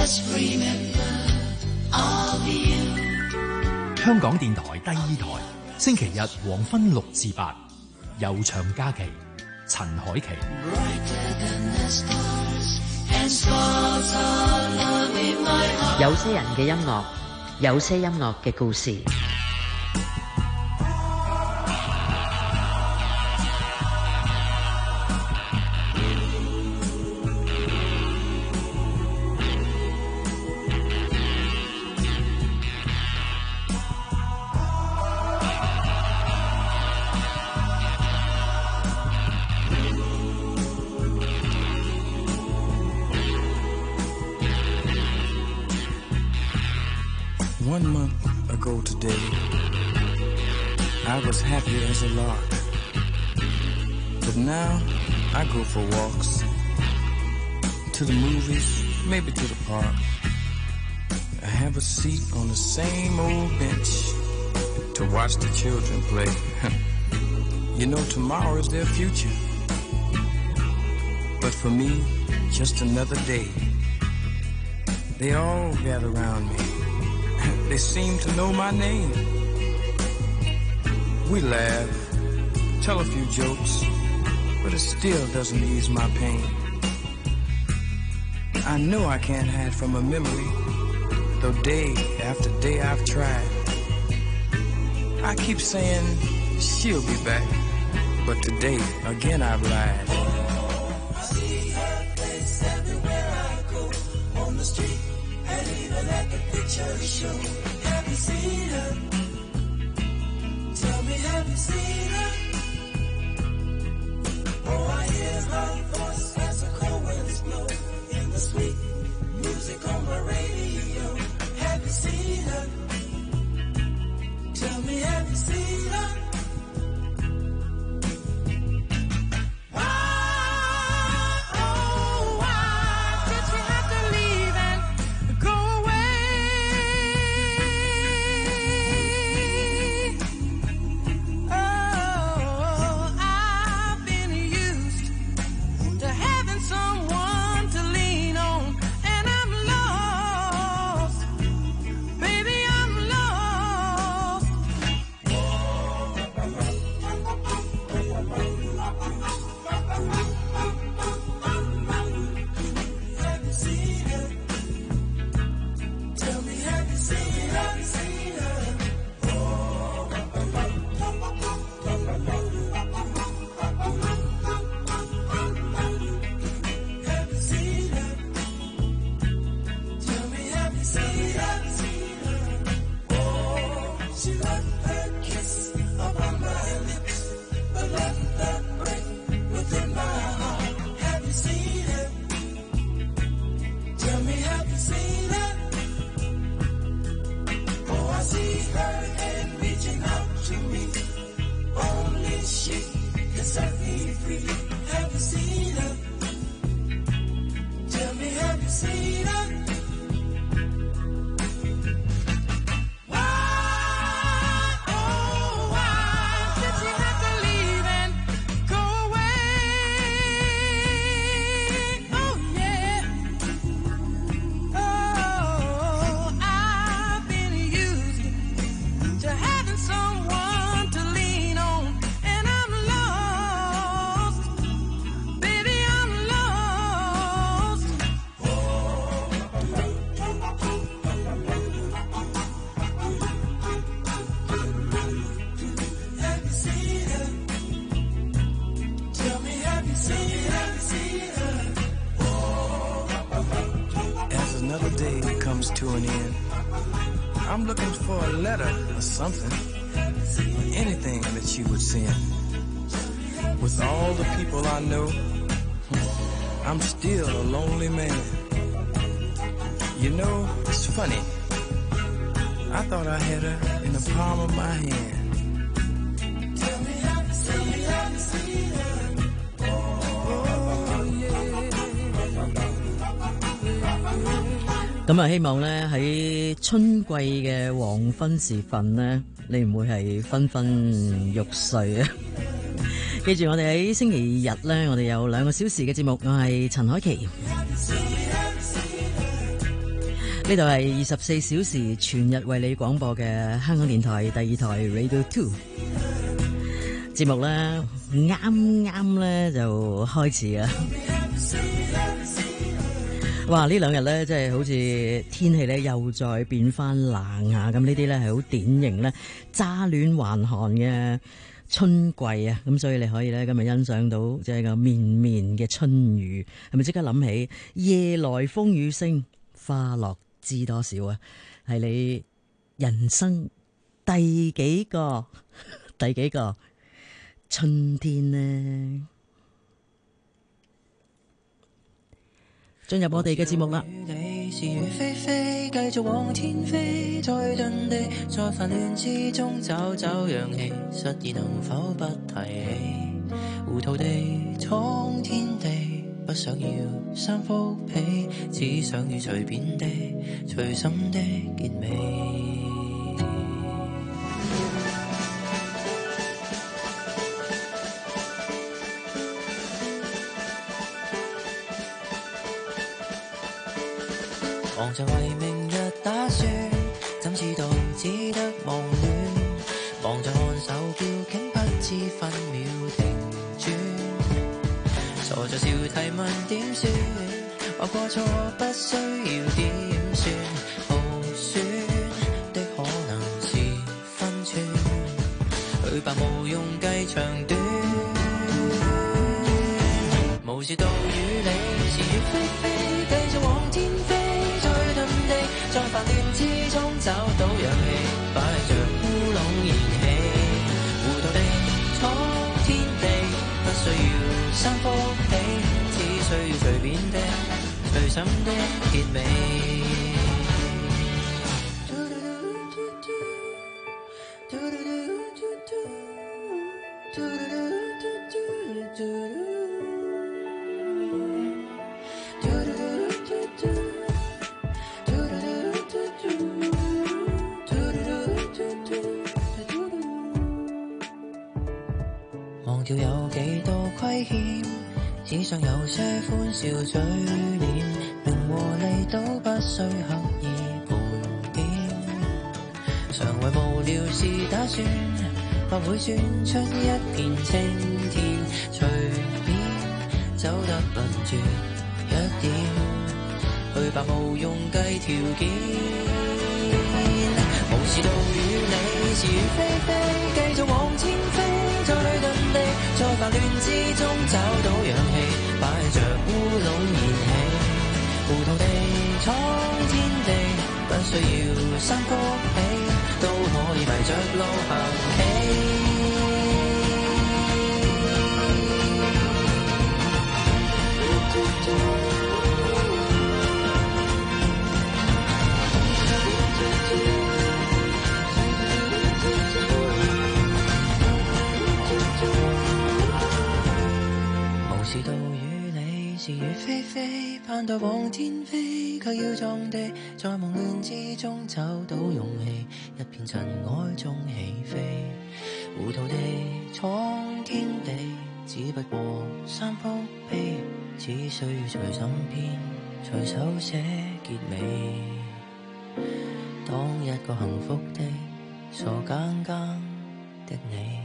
香港電台第二台，星期日黃昏6至8，悠長假期，陳凱琪。 有些人嘅音樂，有些音樂嘅故事。 1 month ago today, I was happy as a lark. But now I go for walks, to the movies, maybe to the park. I have a seat on the same old bench to watch the children play. You know, tomorrow is their future. But for me, just another day. They all gather around me. They seem to know my name. We laugh, tell a few jokes, but it still doesn't ease my pain. I know I can't hide from a memory, though day after day I've tried. I keep saying she'll be back, but today again I've lied. I see her face everywhere I go, on the street and even at the picture show. Have you seen her? Tell me, have you seen her? Oh, I hear her voice as the cold winds blow in the sweet music on my radio. Have you seen her? Tell me, have you seen her? To an end. I'm looking for a letter or something, anything that you would send. With all the people I know, I'm still a lonely man. You know, it's funny. I thought I had her in the palm of my hand. Tell me how to see her. Oh, yeah. 咁啊，希望咧喺春季嘅黃昏時分咧，你唔會係昏昏欲睡啊！記住，我哋喺星期日咧，我哋有2個小時嘅節目，我係陳凱琪。 呢度係24小時全日為你廣播嘅香港電台第2台 Radio 2節目呢，啱咧就開始啦。哇！呢兩日咧，即係好似天氣咧又再變翻冷啊！咁呢啲咧係好典型咧乍暖還寒嘅春季啊！咁所以你可以咧今日欣賞到即係個綿綿嘅春雨，係咪即刻諗起夜來風雨聲，花落知多少啊？係你人生第幾個春天呢？進入我哋嘅節目啦。 是如飛飛，繼續往天飛，在遁地，在煩亂之中找找氧氣，失意能否不提起？糊塗地闖天地，不想要三幅被，只想要隨便地隨心的結尾。忙着為明日打算，怎知道只得忙亂？忙着看手錶，竟不知分秒停轉。傻着笑提問點算？話過錯不需要點算，耗損的可能是分寸。去吧無用計長短，無視道與理，是與非非，繼續往天飛。在煩亂之中找到氧氣，擺着烏龍燃氣，糊塗地闖天地，不需要三幅被，只需要隨便的隨心的結尾。忘掉有幾多虧欠，只想有些歡笑嘴臉，名和利都不需刻意盤點。常為無聊事打算，或會轉出一片青天，隨便走得輪轉一點，去吧無用計條件，無視道與理，是與非非，繼續往前飛。在遁地，在煩亂之中找到氧氣，擺着烏龍燃氣，糊塗地闖天地，不需要三幅被，都可以迷着路行起。是道與理，是與非非，盼待往天飛，卻要撞地，在夢亂之中找到勇氣，一片塵埃中起飛，糊塗地闖天地，只不過三幅被，只需要隨心編，隨手寫結尾，當一個幸福的傻更更的你。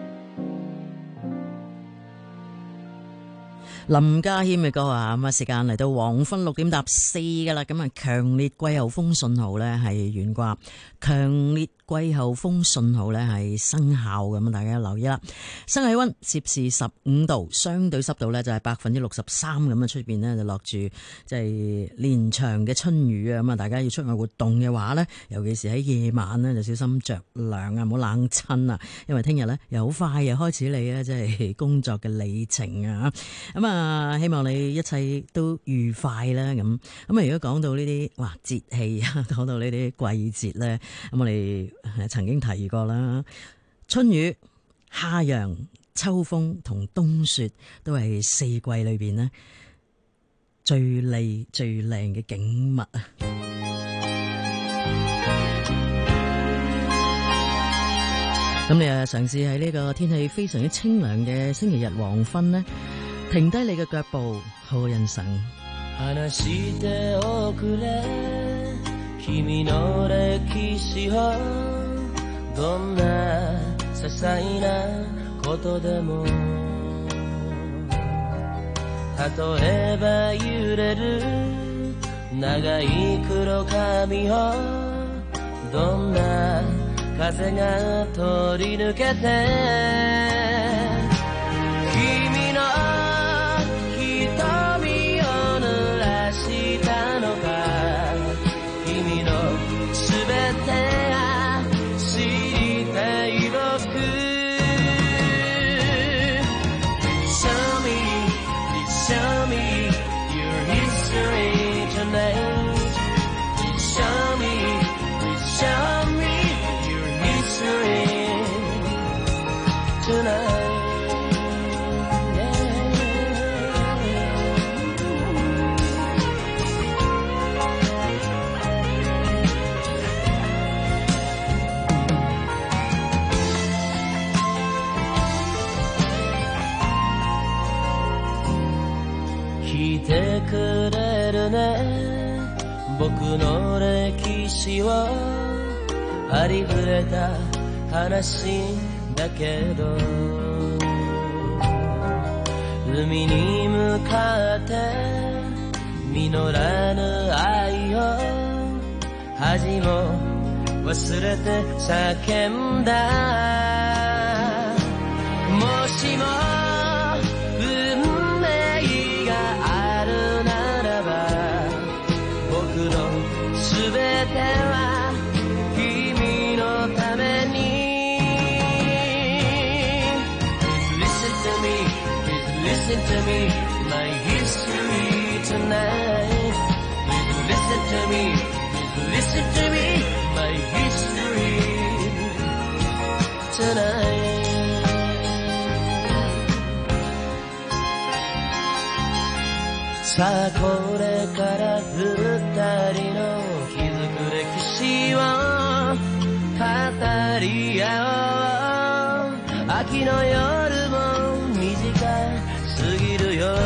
林家謙嘅歌啊，咁啊時間嚟到黃昏6點14噶啦，咁啊強烈季候風信號咧係懸掛，強烈季候風信號咧係生效，咁啊大家留意啦。室氣溫攝氏15度，相對濕度咧就係63%，咁啊出邊咧就落住即係連場嘅春雨啊，咁啊大家要出外活動嘅話咧，尤其是喺夜晚咧就小心着涼啊，唔好冷親啊，因為聽日咧又好快又開始你咧即係工作嘅里程啊，咁啊希望你一切都愉快啦。咁啊如果講到呢啲節氣啊，講到呢啲季節咧，咁我哋曾經提過啦，春雨、夏陽、秋風同冬雪都係四季裏邊呢最靚嘅景物啊！咁你啊嘗試喺呢個天氣非常之清涼嘅星期日黃昏呢，停低你嘅腳步，好好欣賞。 君の歴史をどんな些細なことでも例えば揺れる長い黒髪をどんな風が通り抜けて君の瞳を濡らしたのか君のすべてが知りたい僕 Show me, please show me your history tonight Please show me, please show me your history tonight聞いてくれるね僕の歴史をありふれた話だけど海に向かって実らぬ愛を恥も忘れて叫んだもしも運命があるならば僕のすべては君のために Listen to me, please listen to me My history tonight Please listen to me, please listen to me My history tonightさあこれから二人の築く歴史を語り合おう秋の夜も短すぎるよ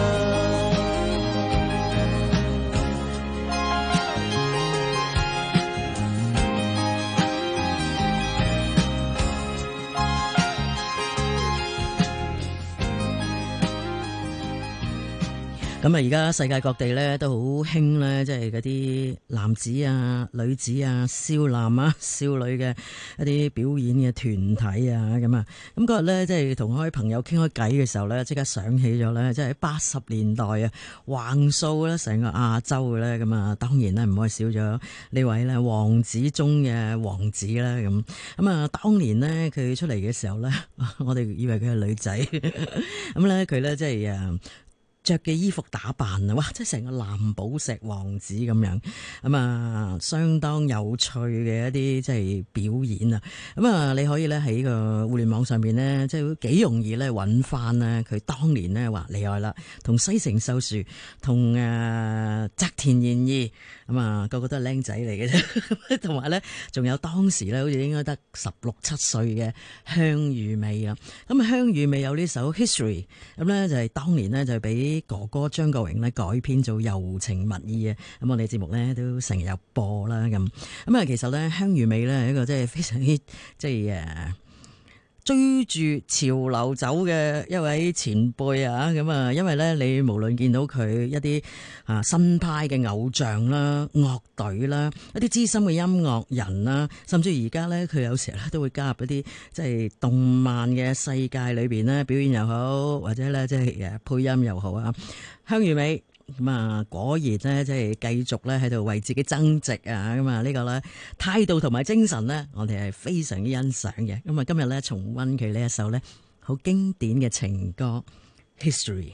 咁啊，而家世界各地咧都好興咧，即係嗰啲男子啊、女子啊、少男啊、少女嘅一啲表演嘅團體啊，咁啊，咁嗰日咧即係同開朋友傾開偈嘅時候咧，即刻想起咗咧，即係喺80年代啊，橫掃咧成個亞洲嘅咧，咁啊，當然咧唔可以少咗呢位咧王子中嘅王子啦，咁啊，當年咧佢出嚟嘅時候咧，我哋以為佢係女仔，咁咧佢咧即係着嘅衣服打扮啊，哇！即係成個藍寶石王子咁樣，咁啊，相當有趣嘅一啲即係表演啊！咁啊，你可以咧喺個互聯網上邊咧，即係幾容易咧揾翻咧佢當年咧話厲害啦，同西城秀樹、同澤田研二咁啊，個個都係僆仔嚟嘅啫，同埋咧仲有當時咧好似應該得16、17歲嘅香玉美啊！咁啊，香玉美有呢首 History， 咁咧就係當年咧就俾哥哥張國榮咧改編做柔情蜜意啊！咁我哋節目咧都成日有播啦咁。咁啊，其實咧香玉美咧係一個即係非常之即係追住潮流走嘅一位前輩啊！咁啊，因為咧你無論見到佢一啲新派嘅偶像啦、樂隊啦、一啲資深嘅音樂人啦，甚至而家咧佢有時咧都會加入一啲即係動漫嘅世界裏邊咧表演又好，或者咧即係配音又好啊！香玉美咁啊，果然咧即係繼續咧喺度為自己增值啊！咁啊呢個咧態度同埋精神咧，我哋係非常之欣賞嘅。咁啊今日咧重溫佢呢一首咧好經典嘅情歌 History。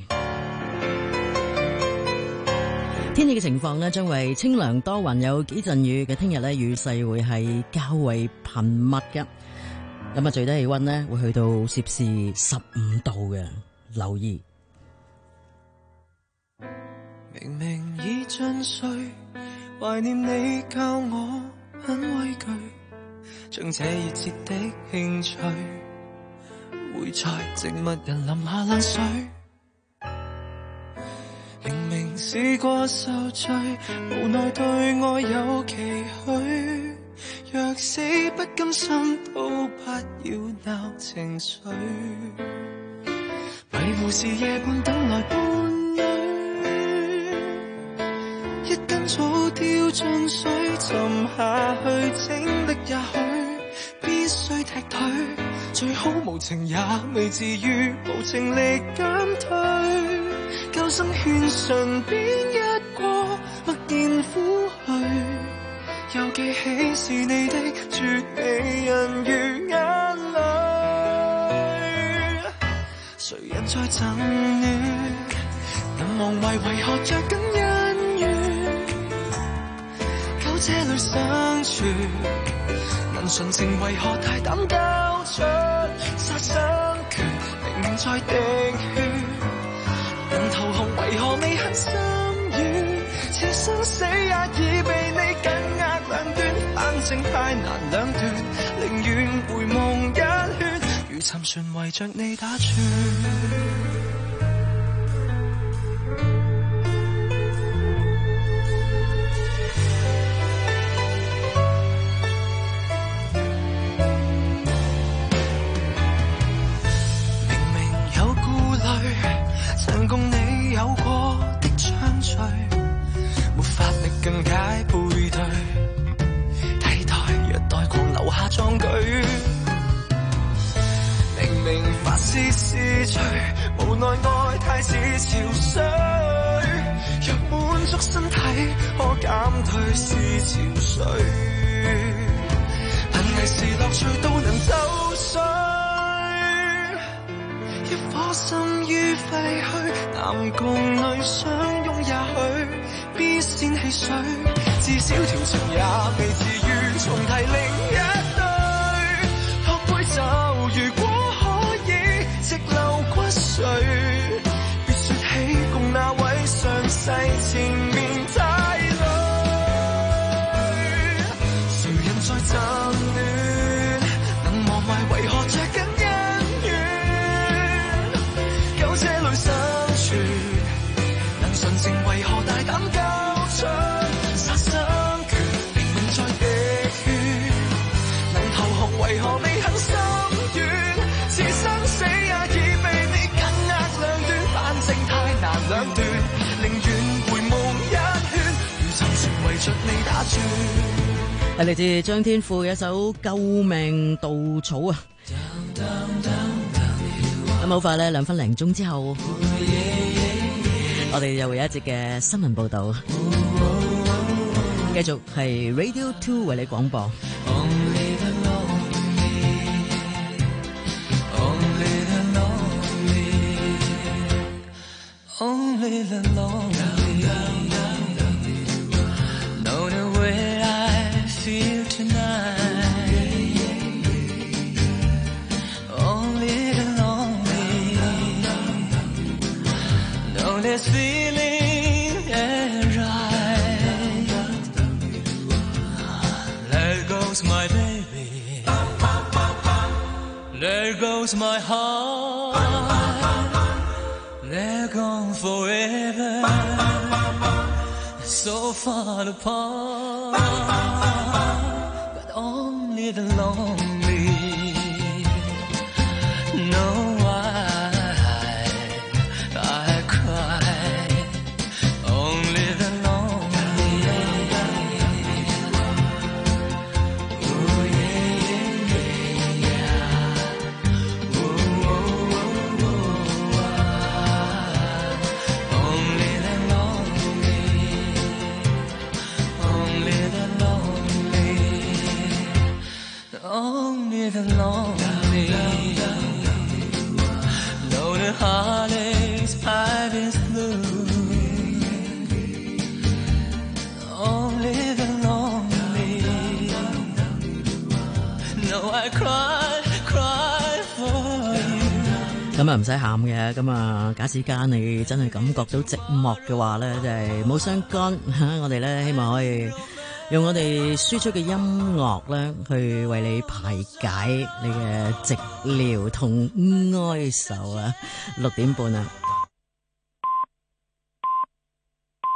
天氣嘅情況呢，將為清涼多雲，有幾陣雨嘅。聽日呢，雨勢會係較為頻密嘅。咁啊，最低氣溫呢會去到攝氏15度嘅，留意。 明明已盡睡，懷念你教我很畏懼，將這熱切的興趣會在植物人淋下冷水。明明試過受罪，無奈對愛有期許。若死不甘心，都不要鬧情緒。迷糊時夜半等來伴侶，一根草掉進水，沉下去，精力也許必須踢退。最好無情也未至於無情力減退。救生圈唇邊一過，默然撫去，又記起是你的絕美人如眼淚。誰人在贈暖？能忘懷為何着緊恩怨？苟這裏相處，能純情為何大膽交出殺生權？明明在滴血，能投降為何未肯心軟？此生死也已被你緊握兩端，反正太難兩斷，寧願回夢一圈，如沉船圍着你打轉。曾共你有過的相聚，沒法力更解背對，替代虐待狂留下壯舉。明明發洩是罪，無奈愛太似潮水。若滿足身體，可減退是潮水。但藝是樂趣都能偷水。一顆心於廢墟，男共女相擁也許必先汽水，至少調情也未至於重提另一對。托杯酒如果可以直流骨髓，別說起共那位上世前面太累。誰人在爭戀？能忘懷為何着緊這裏生存，能純情為何大膽交出殺生權？明明在滴血，能投降為何未肯心軟？此生死也已被你緊握兩端，反正太難兩斷，寧願回夢一圈，如沉船圍着你打轉。 係嚟自張天賦嘅一首《救命稻草》啊！咁好快咧，2分零鐘之後，我哋又會有一節嘅新聞報道，繼續係 Radio 2為你廣播。 This feeling ain't right. There goes my baby. There goes my heart. They're gone forever. So far apart. But only the lonely know why. Only the lonely know the heartaches I've been through. Only the lonely know I cry for you. 咁啊唔使喊嘅，咁啊假使間你真係感覺到寂寞嘅話咧，就係冇相干我哋咧希望可以用我哋輸出嘅音樂咧，去為你排解你嘅寂寥同哀愁啊！6點半啊！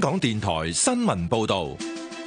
港電台新聞報導。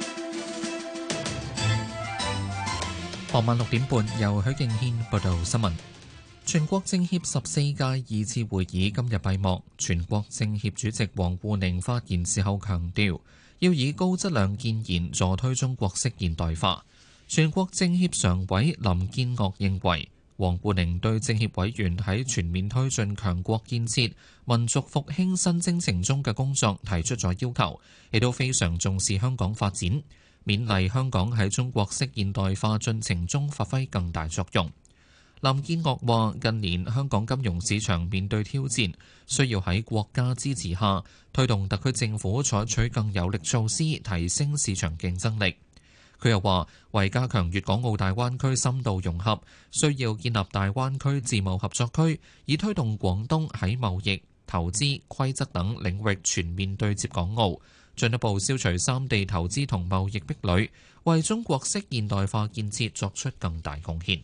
傍晚6點半，由許敬軒報道新聞。全國政協14屆2次會議今日閉幕。全國政協主席王滬寧發言時候強調，要以高質量建言助推中國式現代化。全國政協常委林建岳認為，王滬寧對政協委員喺全面推進強國建設、民族復興新征程中嘅工作提出咗要求，亦都非常重視香港發展，勉勵香港喺中國式現代化進程中發揮更大作用。林建岳話：近年香港金融市場面對挑戰，需要喺國家支持下推動特區政府採取更有力措施，提升市場競爭力。佢又話：為加強粵港澳大灣區深度融合，需要建立大灣區自貿合作區，以推動廣東喺貿易、投資、規則等領域全面對接港澳，進一步消除三地投資同貿易壁壘，為中國式現代化建設作出更大貢獻。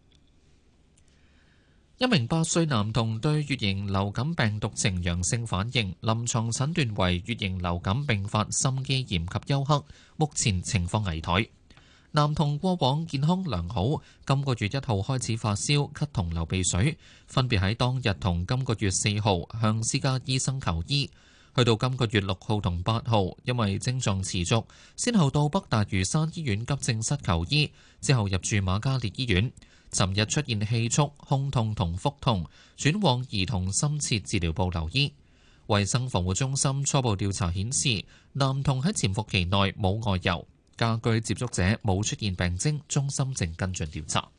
一名8歲男童對乙型流感病毒呈陽性反應，臨床診斷為乙型流感併發心肌炎及休克，目前情況危殆。男童過往健康良好，今個月1號開始發燒、咳同流鼻水，分別喺當日同今個月4號向私家醫生求醫。去到今個月6號同8號，因為症狀持續，先後到北大嶼山醫院急症室求醫，之後入住瑪嘉烈醫院。尋日出現氣促、胸痛同腹痛，轉往兒童深切治療部留醫。衛生防護中心初步調查顯示，男童喺潛伏期內冇外遊，家居接觸者冇出現病徵，中心正跟進調查。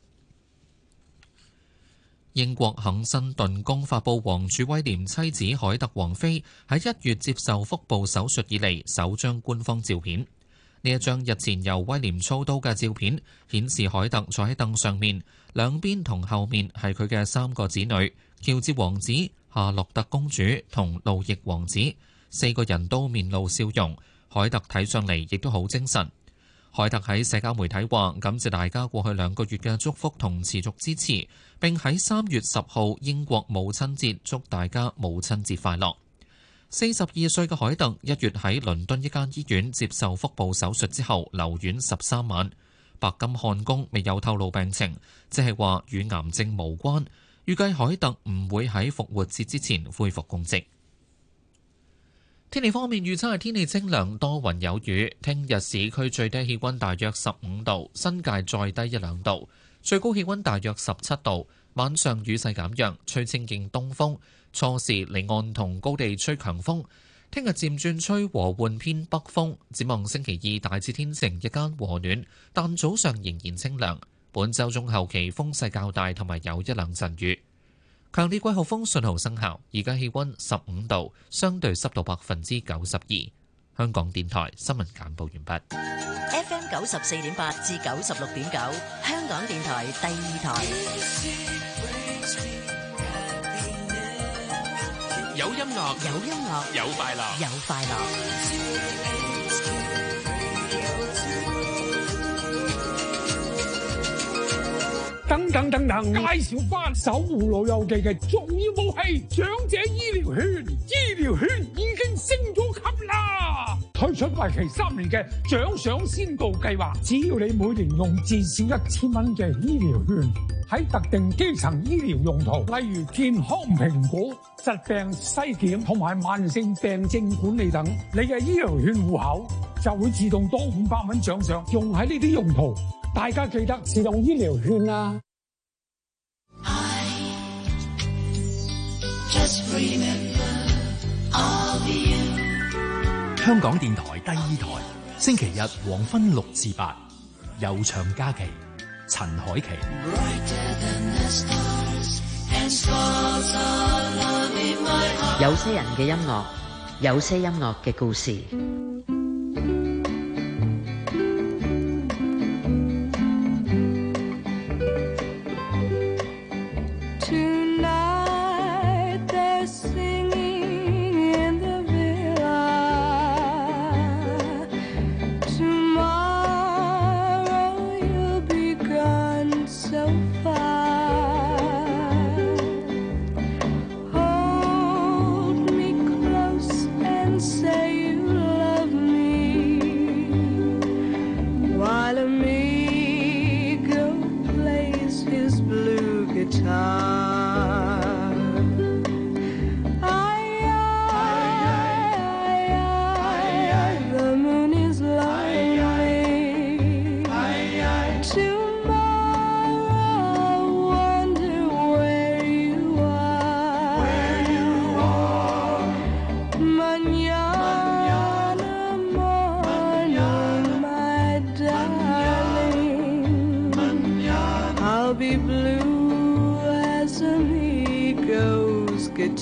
英國肯辛頓宮發布王儲威廉妻子凱特王妃喺1月接受腹部手術以嚟首張官方照片。呢一張日前由威廉操刀嘅照片，顯示凱特坐喺凳上面，兩邊同後面係佢嘅3個子女：喬治王子、夏洛特公主同路易王子，4個人都面露笑容。凱特睇上嚟亦都好精神。凱特喺社交媒體話：感謝大家過去2個月嘅祝福同持續支持，並喺3月10號英國母親節祝大家母親節快樂。42歲嘅凱特1月喺倫敦一間醫院接受腹部手術之後留院13晚。白金漢宮未有透露病情，即係話與癌症無關。預計凱特唔會喺復活節之前恢復公職。天氣方面預測係天氣清涼，多雲有雨。聽日市區最低氣溫大約15度，新界再低1-2度，最高氣溫大約17度。晚上雨勢減弱，吹清勁東風，初時離岸同高地吹強風。聽日漸轉吹和緩偏北風。展望星期2大致天晴，日間和暖，但早上仍然清涼。本週中後期風勢較大，同埋有1-2陣雨。強烈季候風信號生效，而家氣溫15度，相對濕度92%。香港電台新聞簡報完畢。 FM 94.8至96.9，香港電台第2台。 有音樂， 有音樂， 有快樂， 有快樂。 等等，介紹翻守護老友記嘅重要武器——長者醫療券。醫療券已經升咗級啦！推出為期3年嘅獎賞先導計劃，只要你每年用至少1000蚊嘅醫療券，喺特定基層醫療用途，例如健康評估、疾病篩檢同埋慢性病症管理等，你嘅醫療券戶口就會自動多500蚊獎賞，用喺呢啲用途。大家記得自動醫療券啊！ 香港電台第2台，星期日黃昏6至8，悠長假期，陳凱琪。 有些人嘅音樂，有些音樂嘅故事。 Say you love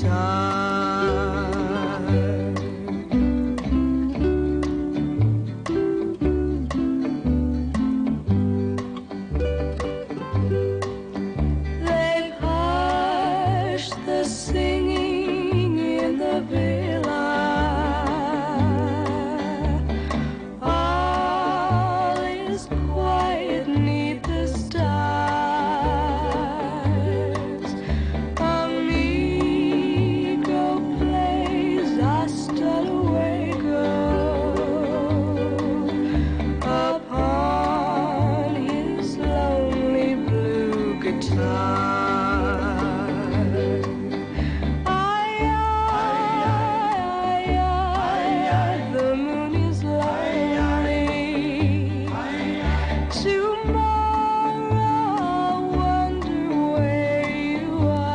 They've hushed the singing in the villa. All is quiet 'neath the stars. Amigo plays hasta luego upon his lonely blue guitar. The moon is lonely. Tomorrow I'll wonder where you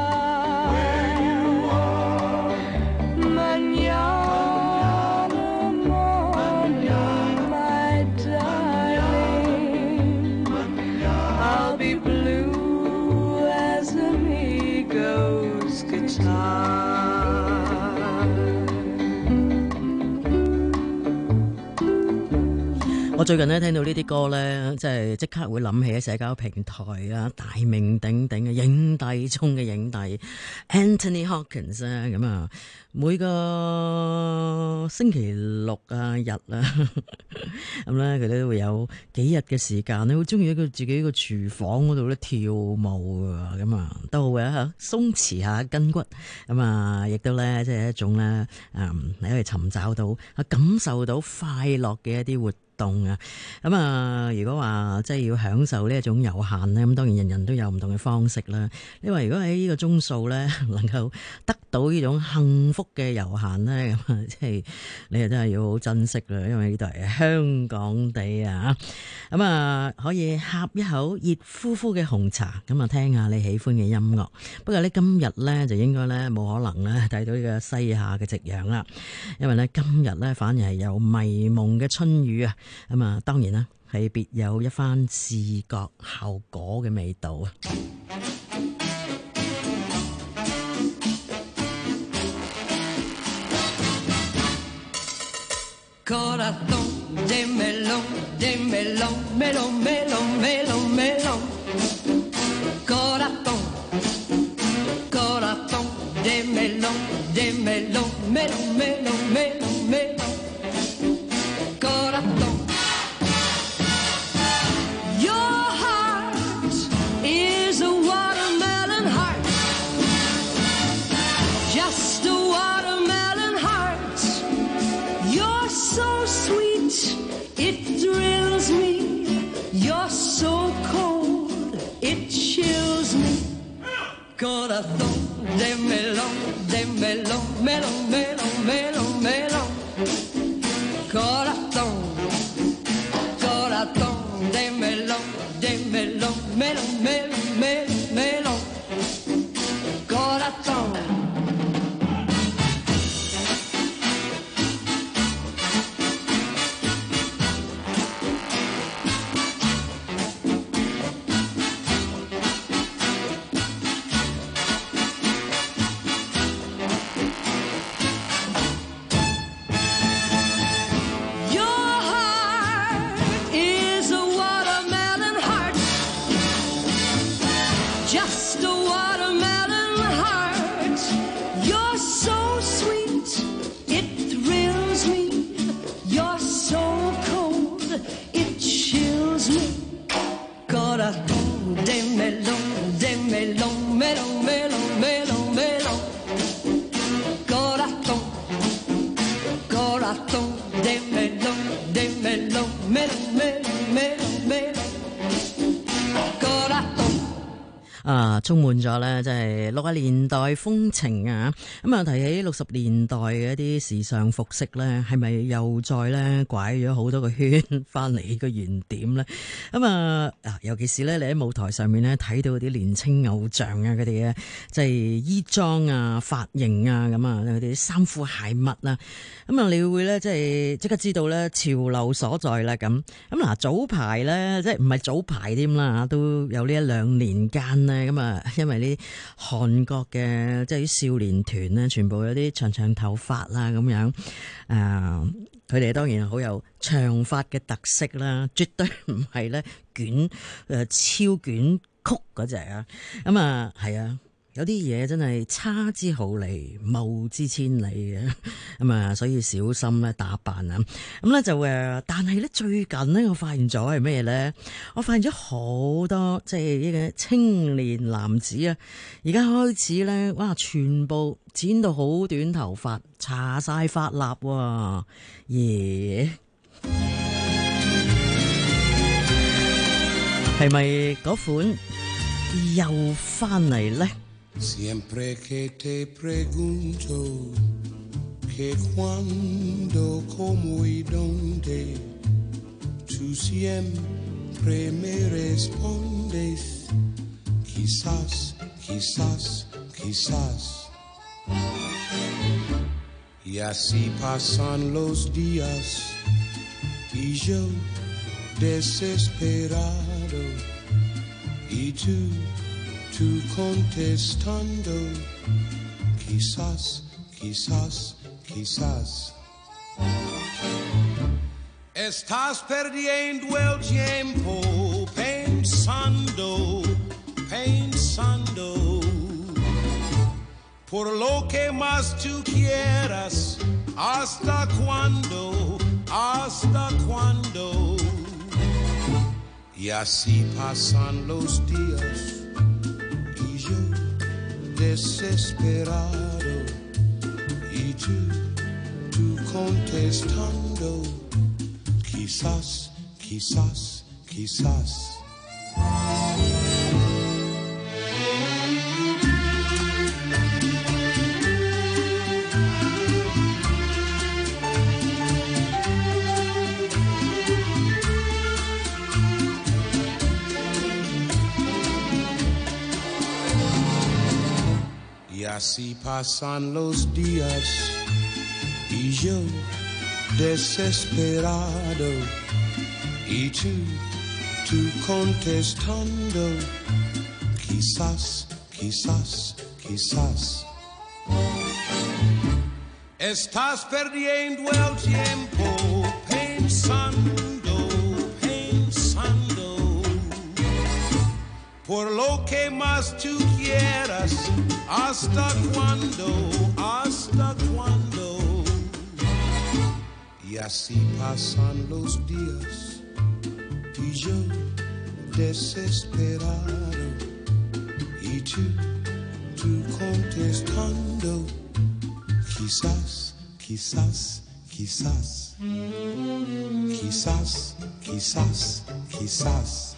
are. Mañana morning, my darling, I'll be blue as Amigo's guitar. 我最近咧聽到呢啲歌咧，即係即刻會諗起喺社交平台啊，大名鼎鼎嘅影帝中嘅影帝 Anthony Hopkins 啊，咁啊每個星期六啊日啊，咁咧佢都會有幾日嘅時間咧，好中意喺佢自己個廚房嗰度咧跳舞啊，咁啊都好嘅嚇，鬆弛下筋骨，咁啊亦都咧即係一種咧你可以尋找到感受到快樂嘅一啲活動啊，咁啊，如果話即係要享受呢一種悠閒咧，咁當然人人都有唔同嘅方式啦。你話如果喺呢個鐘數咧，能夠得到呢種幸福嘅悠閒咧，咁啊，即係你啊真係要好珍惜啦，因為呢度係香港地啊，咁啊可以呷一口熱乎乎嘅紅茶，咁啊聽下你喜歡嘅音樂。不過咧今日咧就應該咧冇可能咧睇到呢個西夏嘅夕陽啦，因為咧今日咧反而係有迷蒙嘅春雨啊。咁啊，當然啦，係別有一番視覺效果嘅味道啊！ Corazón de melón, de melón, melón, melón, melón, melón. Corazón, corazón de melón, de melón, melón, melón, melón, melón. Corazón. Your heart is a watermelon heart, just a watermelon heart. You're so sweet, it thrills me. You're so cold, it chills me. Corazón de melón, melón, melón, melón, melón. Corazón, corazón de melón, melón, melón, melón, melón. Corazón. Just a watermelon heart. You're so sweet, it thrills me. You're so cold, it chills me. Corazón de melón, melón, melón, melón, melón. Corazón, corazón de melón, melón, melón, melón, melón. Corazón. 啊，充滿咗咧，即係60年代風情啊！咁啊，提起60年代嘅一啲時尚服飾咧，係咪又再咧拐咗好多個圈翻嚟個原點咧？咁啊，尤其是咧，你喺舞台上面咧睇到啲年青偶像啊，佢哋嘅即係衣裝啊、髮型啊，咁啊，佢哋啲衫褲鞋襪啊，咁啊，你會咧即係即刻知道咧潮流所在啦咁。咁嗱，早排咧即係唔係早排添啦，都有呢1-2年間咧。咁啊， 啊，因為呢韓國嘅即係啲少年團咧，全部有啲長長頭髮啦咁樣，佢哋當然好有長髮嘅特色啦，絕對唔係咧捲超捲曲嗰隻啊，咁啊係啊。有啲嘢真係差之毫厘，謬之千里嘅，咁啊，所以小心咧打扮啊。咁咧就但係咧最近咧，我發現咗係咩咧？我發現咗好多即係呢個青年男子啊，而家開始咧，哇，全部剪到好短頭髮，搽晒髮蠟喎，耶！係咪嗰款又翻嚟咧 ？Siempre que te pregunto que cuándo, cómo y dónde, tú siempre me respondes, quizás, quizás, quizás. Y así pasan los días y yo desesperado y tú contestando, quizás, quizás, quizás. Estás perdiendo el tiempo pensando, pensando, por lo que más tú quieras, hasta cuándo, hasta cuándo. Y así pasan los días desesperado y tú contestando, quizás, quizás, quizás. Y así pasan los días y yo desesperado y tú contestando, quizás, quizás, quizás. Estás perdiendo el tiempo pensando, pensando, por lo que más tú quieras. ¿Hasta cuándo? ¿Hasta cuándo? Y así pasan los días y yo desesperado y tú contestando, quizás, quizás, quizás, quizás, quizás, quizás,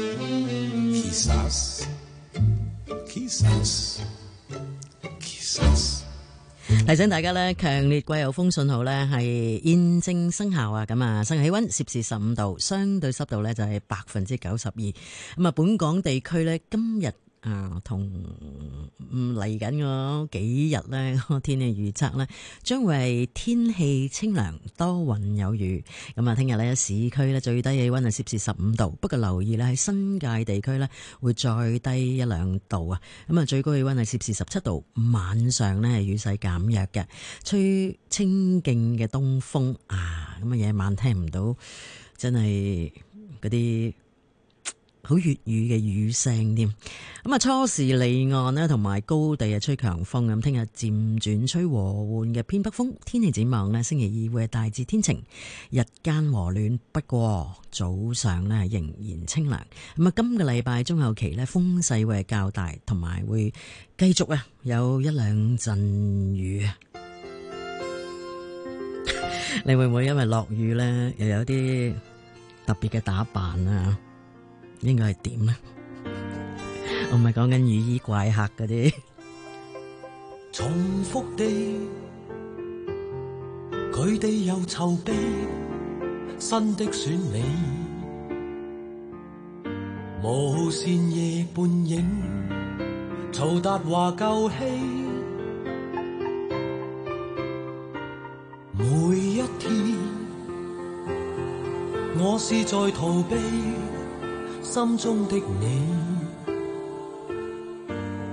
quizás, quizás. 提醒大家咧，強烈季候風信號咧係現正生效啊！咁啊，室外氣溫攝氏15度，相對濕度咧就係92%。咁啊，本港地區咧今日同嚟緊嗰幾日咧個天氣預測咧，將會係天氣清涼，多雲有雨。咁啊，聽日咧市區咧最低氣溫係攝氏15度，不過留意咧喺新界地區咧會再低1-2度啊。咁啊，最高氣溫係攝氏17度，晚上咧係雨勢減弱嘅，吹清勁嘅東風啊。咁啊，夜晚聽唔到真係嗰啲好粵語嘅雨聲添，咁啊初時離岸呢同埋高地啊吹強風，咁聽日漸轉吹和緩嘅偏北風。天氣展望呢，星期二會係大致天晴，日間和暖，不過早上呢仍然清涼。咁啊，今個禮拜中後期呢風勢會係較大，同埋會繼續啊有1-2陣雨啊。你會唔會因為落雨呢又有啲特別嘅打扮啊？應該係點呢？我唔係講緊雨衣怪客嗰啲。 重複地，佢哋又籌備新的選美，無線夜半影，曹達華舊戲，每一天，我是在逃避。心中的你，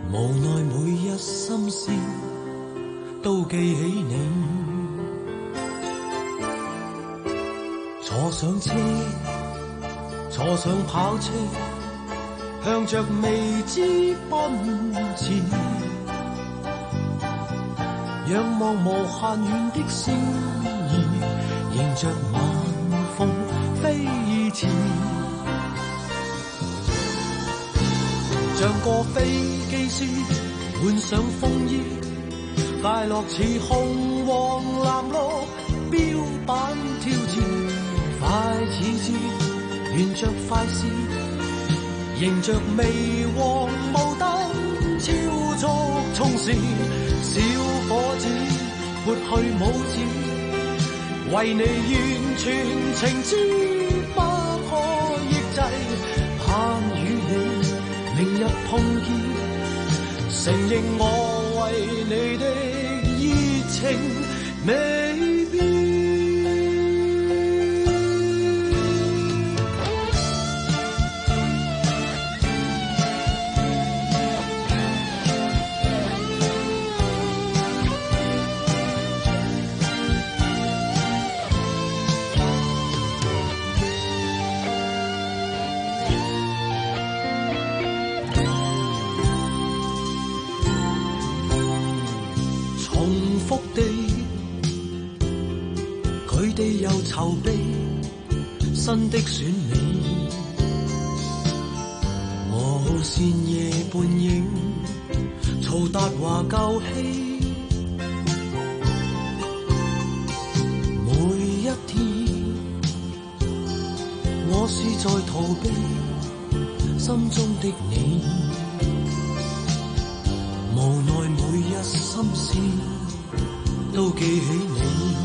無奈每一心思都記起你，坐上車，坐上跑車，向着未知奔馳，仰望無限遠的星兒，迎着晚風飛馳，像個飛機師換上風衣，快樂似紅黃藍綠標板挑戰，快似箭，沿着快線，迎着微黃霧燈超速衝線，小伙子撥去拇指，為你完全情知不可抑制，盼與你明日碰見，承認我為你的熱情未變。佢哋又籌備新的選美，我無線夜半影，曹達華舊戲，每一天我是在逃避心中的你，無奈每一心思都記起你，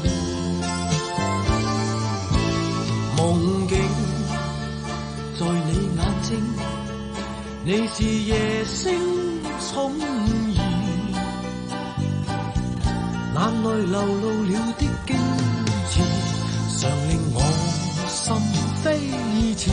夢境在你眼睛，你是夜星寵兒，眼內流露了的矜持，常令我心飛馳，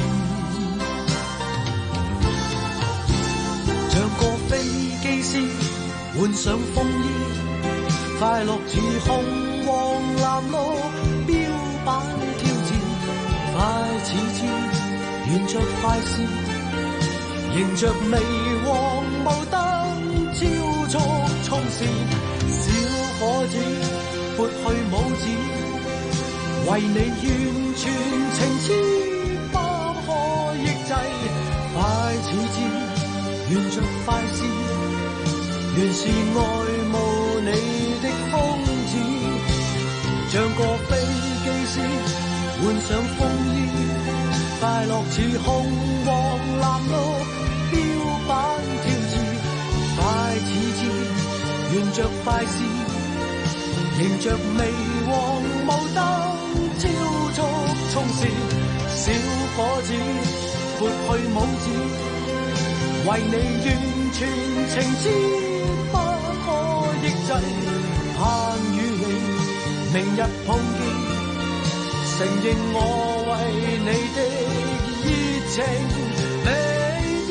像個飛機師換上風衣，快樂似紅黃藍綠標板挑戰，快似箭，沿着快線，迎着微黃霧燈超速衝線，小伙子撥去拇指，為你完全情痴不可抑制，快似箭，沿着快線，原是愛慕你的瘋子，像個飛機師換上風衣，快樂似紅黃藍綠標板挑戰，快似箭，沿着快線，迎着微黃霧燈超速衝線，小伙子撥去拇指，為你完全情知不可抑制，盼與你明日碰見，承認我為你的熱情未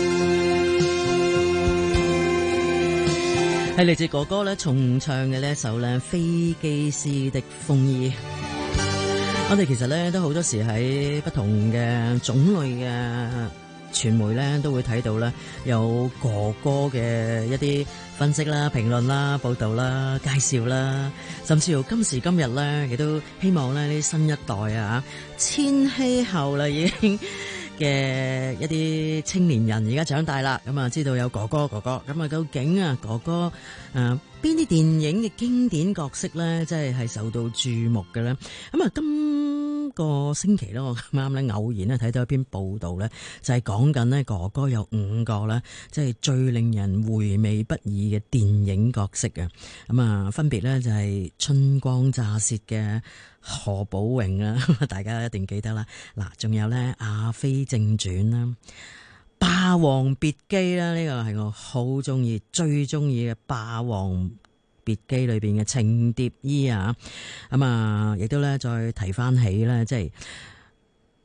變。 係嚟自哥哥咧重唱嘅呢一首咧《飛機師的風衣》。我哋其實咧都好多時喺不同嘅種類嘅傳媒咧都會睇到咧有哥哥嘅一啲分析啦、評論啦、報道啦、介紹啦，甚至乎今時今日咧亦都希望咧呢新一代啊，千禧後啦已經嘅一啲青年人而家長大啦，咁啊知道有哥哥，咁啊究竟啊哥哥邊啲電影嘅經典角色咧，即係受到注目嘅咧？咁啊今個星期咧，我啱啱咧偶然咧睇到一篇報道咧，就係講緊咧哥哥有5個咧，即係最令人回味不已嘅電影角色嘅。咁啊分別咧就係春光乍泄嘅何寶榮啦，大家一定記得啦。嗱，仲有咧阿飛正傳啦。霸王別姬啦，呢個係我好中意、最中意嘅霸王別姬裏邊嘅程蝶衣啊，咁啊，亦都咧再提翻起咧，即係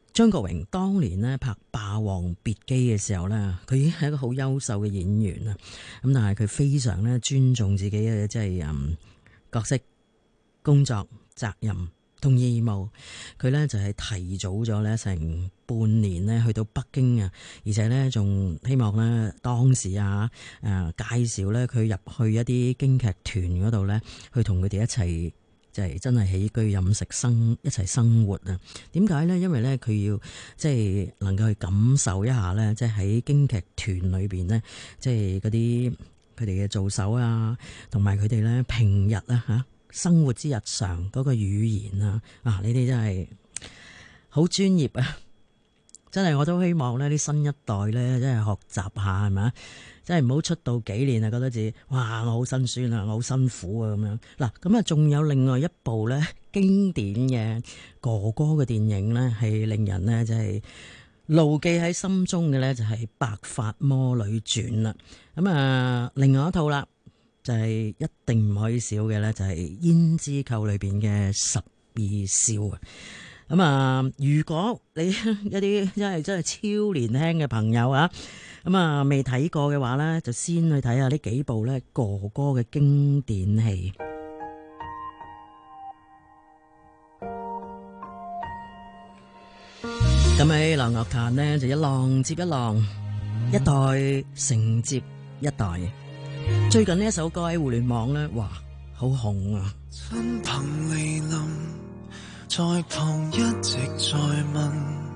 張國榮當年呢拍《霸王別姬》嘅時候呢，佢已經係一個好優秀嘅演員啦。咁但係佢非常呢尊重自己嘅即係角色、工作、責任同義務。佢呢就係提早咗呢成半年呢去到北京啊，而且呢仲希望呢當時介紹呢佢入去一啲京劇團嗰度呢，去同佢哋一齊。就係真係起居飲食一齊生活啊！點解呢？因為呢，佢要即係能夠去感受一下呢，即係喺京劇團裏邊呢，即係嗰啲佢哋嘅做手啊，同埋佢哋呢平日生活之日常嗰個語言啊，呢啲真係好專業啊！真係我都希望呢啲新一代呢，真係學習下係咪？真係唔好出道幾年啊，覺得自己哇我好辛酸啊，我好辛苦啊咁樣。嗱，咁啊仲有另外一部呢經典嘅哥哥嘅電影呢，係令人呢即係牢記喺心中嘅呢，就係《白髮魔女傳》啦。咁啊，另外一套啦，就係一定唔可以少嘅呢，就係《胭脂扣》裏邊嘅十二少啊。咁啊，如果你一啲真係超年輕嘅朋友啊，咁啊未睇過嘅話呢，就先去睇下呢幾部呢哥哥嘅經典戲。咁喺流樂壇呢，就一浪接一浪，一代承接一代。最近呢一首歌喺互聯網呢，哇，好紅啊！ 親朋離臨，在旁一直在問，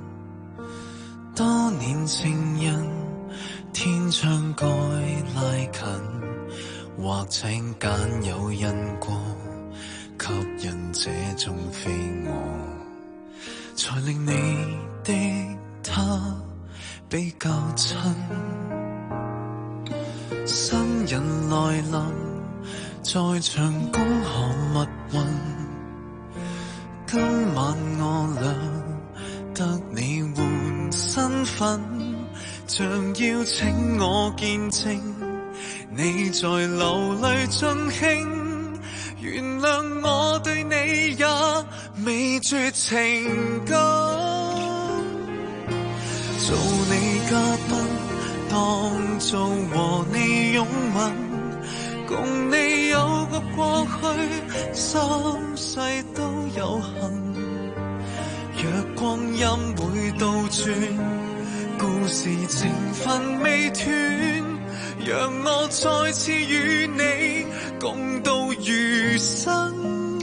多年情人天窗該拉近，或請揀有因果，吸引這種非我，才令你的他比較親。新人來臨，在場恭賀密運，今晚我倆得你換身份，像要請我見證你在流淚盡興，原諒我對你也未絕情感，做你嘉賓當做和你擁吻，共你有個過去，三世都有幸。若光陰會倒轉，故事情分未斷，讓我再次與你共度餘生，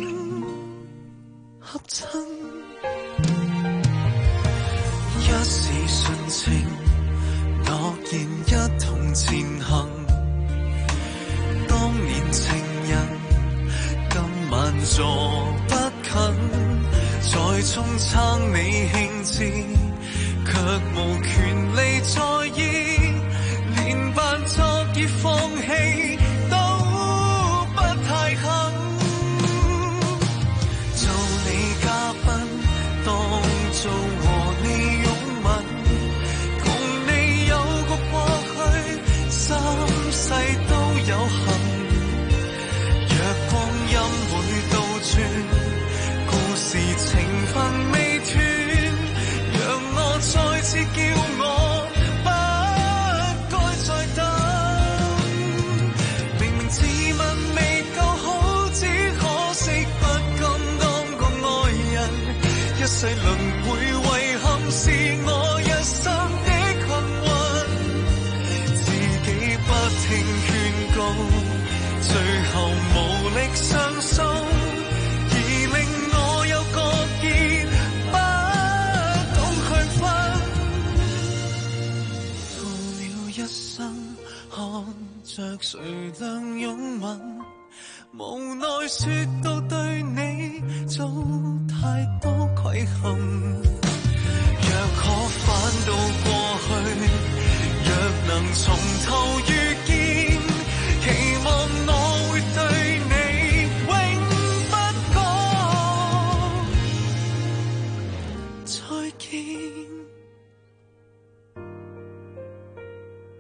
合襯。一時純情，諾言一同前行。當年情人，今晚坐不近，再衝撐你興致，卻無權利在意，連扮作已放棄都不太肯。做你嘉賓，當做和你擁吻，共你有個過去，三世都有幸。若光陰會倒轉，故事情分未斷，讓我再次叫我不該再等。明明自問未夠好，只可惜不甘當個愛人，一世輪迴遺憾是我一生的困惑，自己不聽勸告，最後無力相送，而令我有個結不懂去分。到了一生，看着誰倆擁吻，無奈說到對你做太多虧欠。若可返到過去，若能從頭遇見，期望我會對你永不講再見。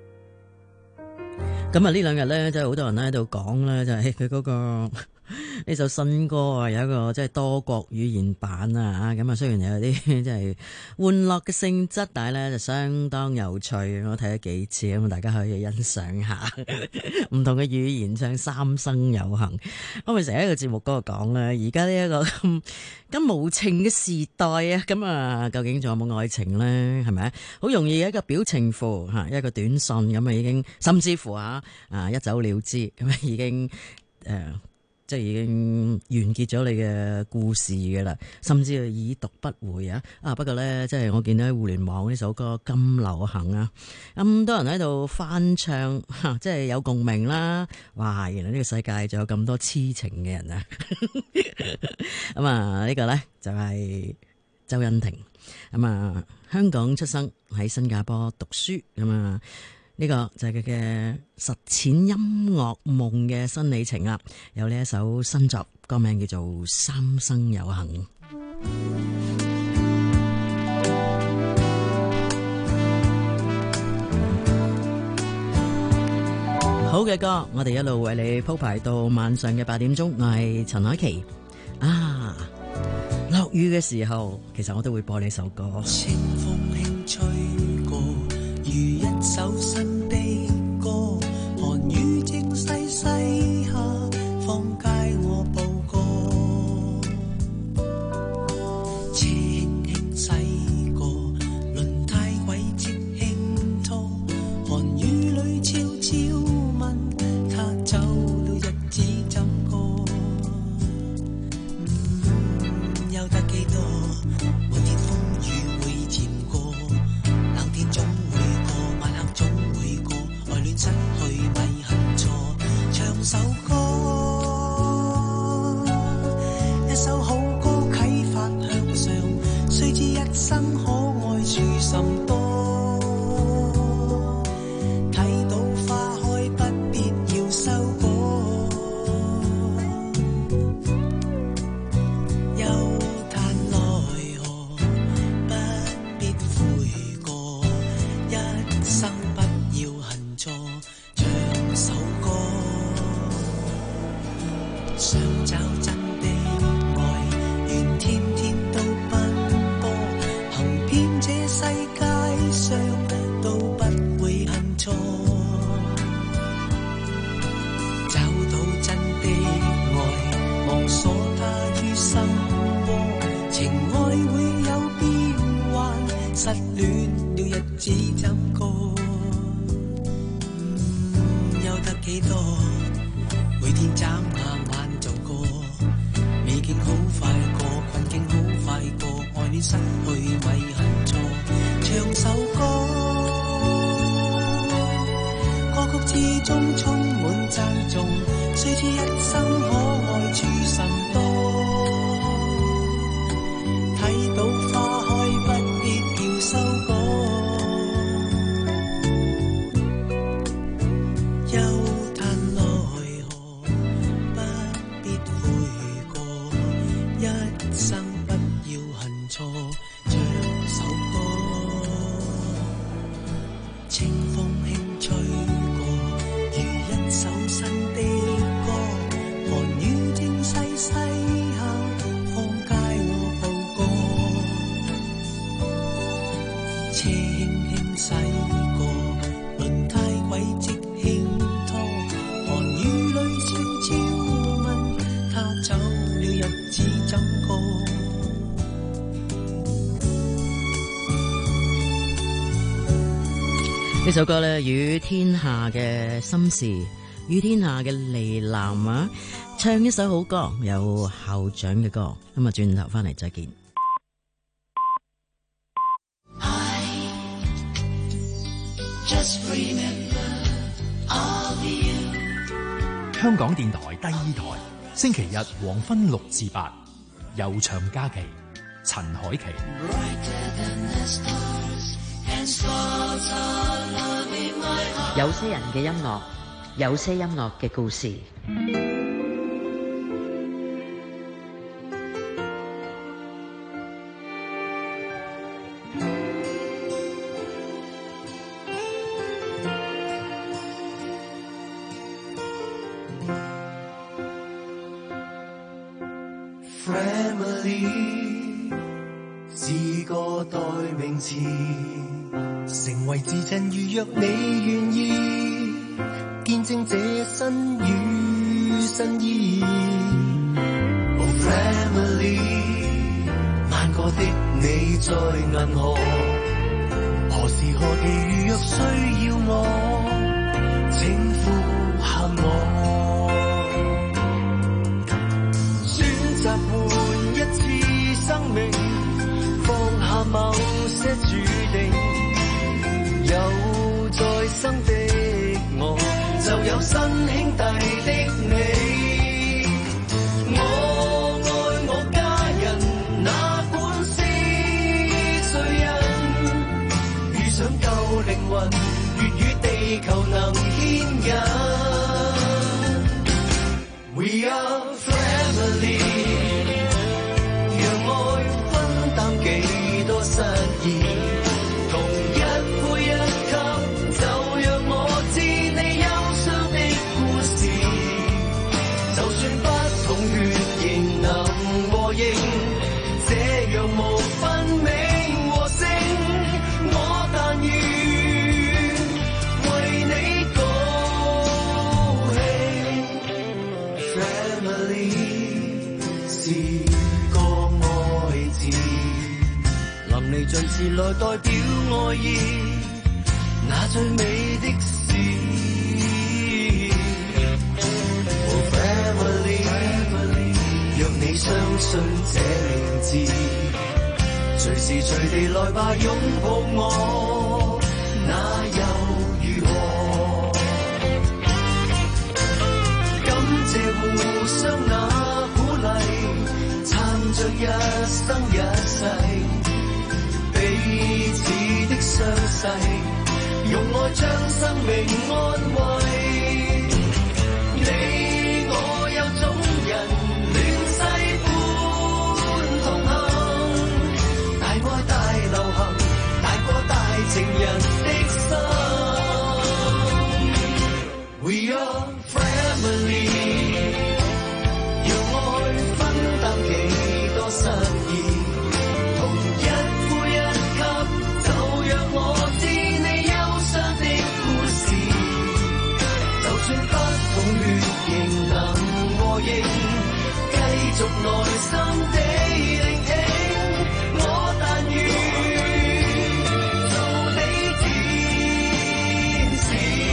咁啊呢兩日咧，即係好多人咧喺度講咧，就係佢嗰個呢呢首新歌啊，有一個即係多國語言版啊，咁啊雖然有啲即係玩樂嘅性質，但係咧就相當有趣。我睇咗幾次，咁大家可以欣賞下唔同嘅語言唱三生有幸。我咪成日喺個節目嗰度講咧，而家呢一個咁無情嘅時代啊，咁啊究竟仲有冇愛情咧？係咪好容易一個表情符吓，一個短信咁啊已經，甚至乎一走了之，咁啊已經即係已經完結咗你嘅故事嘅啦，甚至係已讀不回啊！不過咧，即係我見到喺互聯網呢首歌咁流行啊，咁多人喺度翻唱，即係有共鳴啦！哇，原來呢個世界仲有咁多痴情嘅人啊！咁啊，呢個咧就係周欣婷，咁啊香港出生，喺新加坡讀書，咁啊。呢個就係佢嘅實踐音樂夢嘅新里程啦，有呢一首新作，歌名叫做《三生有幸》。好嘅歌，我哋一路為你鋪排到晚上嘅8點鐘，我係陳凱琪。落雨嘅時候，其實我都會播呢首歌。 清風輕吹過，如一首新的歌，寒雨正細細下，放街我報歌，車輕輕駛過，輪胎軌跡輕拖，寒雨裏悄悄問他走了日子怎過，有得幾多？每天風雨會漸過，冷天總會過，晚黑總會過，愛戀失去咪恨錯。唱首歌，一首好歌啟發向上，須知一生可愛處甚多。睇到花開不必要收果，憂嘆奈何不必悔過，一生不要恨錯。唱首歌，想找真的愛，願天天都奔波，行遍這世界上都不會恨錯。找到真的愛，忘鎖它於心窩，情愛會有變幻，失戀了日子怎過？有得幾多？每天眨下眼就過，美景好快過，困境好快過，愛戀失去咪恨錯。唱首歌，歌曲之中充滿讚頌，須知一生可愛處甚多。睇到花開不必要收果，憂嘆奈何不必悔過，一生不要恨錯。唱首歌，清風輕吹過，如一首新的歌，寒雨正細細下，放街我報歌，車輕輕駛過，輪胎軌跡輕拖，寒雨裏悄悄問他走了日子怎過。 呢首歌呢，與天下嘅心事，與天下嘅呢喃啊，唱一首好歌，有校長嘅歌。咁啊，轉頭翻嚟再見。 香港電台第2台，星期日黃昏6至8，悠長假期，陳凱琪。 有些人嘅音樂，有些音樂嘅故事。 family 是個代名詞，成為字陣。如若你願意見證這新與新意，Oh family， 萬個的你在銀河，何時何地如若需要我，請呼喊我。選擇換一次生命，放下某些注定，有再生的我，就有新兄弟的你。我愛我家人，哪管是誰人，遇上舊靈魂，越與地球能牽引。We are family， 讓愛分擔幾多失意，同一杯一吸，就讓我知你憂傷的故事。就算不同血型能和應，這樣無分名和姓，我但願為你高興。Family 是個愛字，淋漓盡致來代表愛意，那最美的事。Oh family， 若你相信這名字，隨時隨地來吧擁抱我，那又如何？感謝互相那鼓勵，撐着一生一世，彼此的傷勢，用愛將生命安慰。你我有種人，亂世般同行，大愛大流行，大過大情人的心。We are family， 讓愛分擔幾多失意，同一杯一吸，就讓我知你憂傷的故事。就算不同血型能和應，繼續耐心地聆聽，我但願做你天使。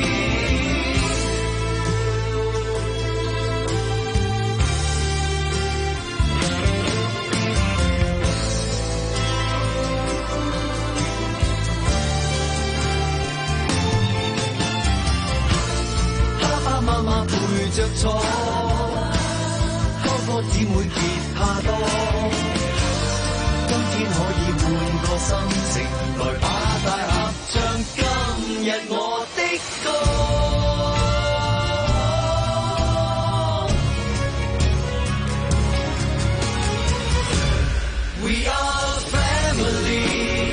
爸爸媽媽陪着坐，哥哥姊妹吉他多，今天可以換個心情，來把大合唱今日我的歌。We are family，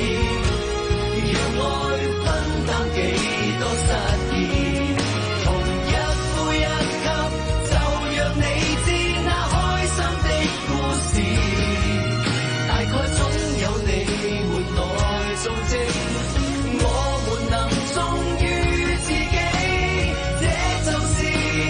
讓愛分擔幾多失意，同一杯一吸，就讓你知那開心的故事。大概總有你們來做證，我們能忠於自己，這就是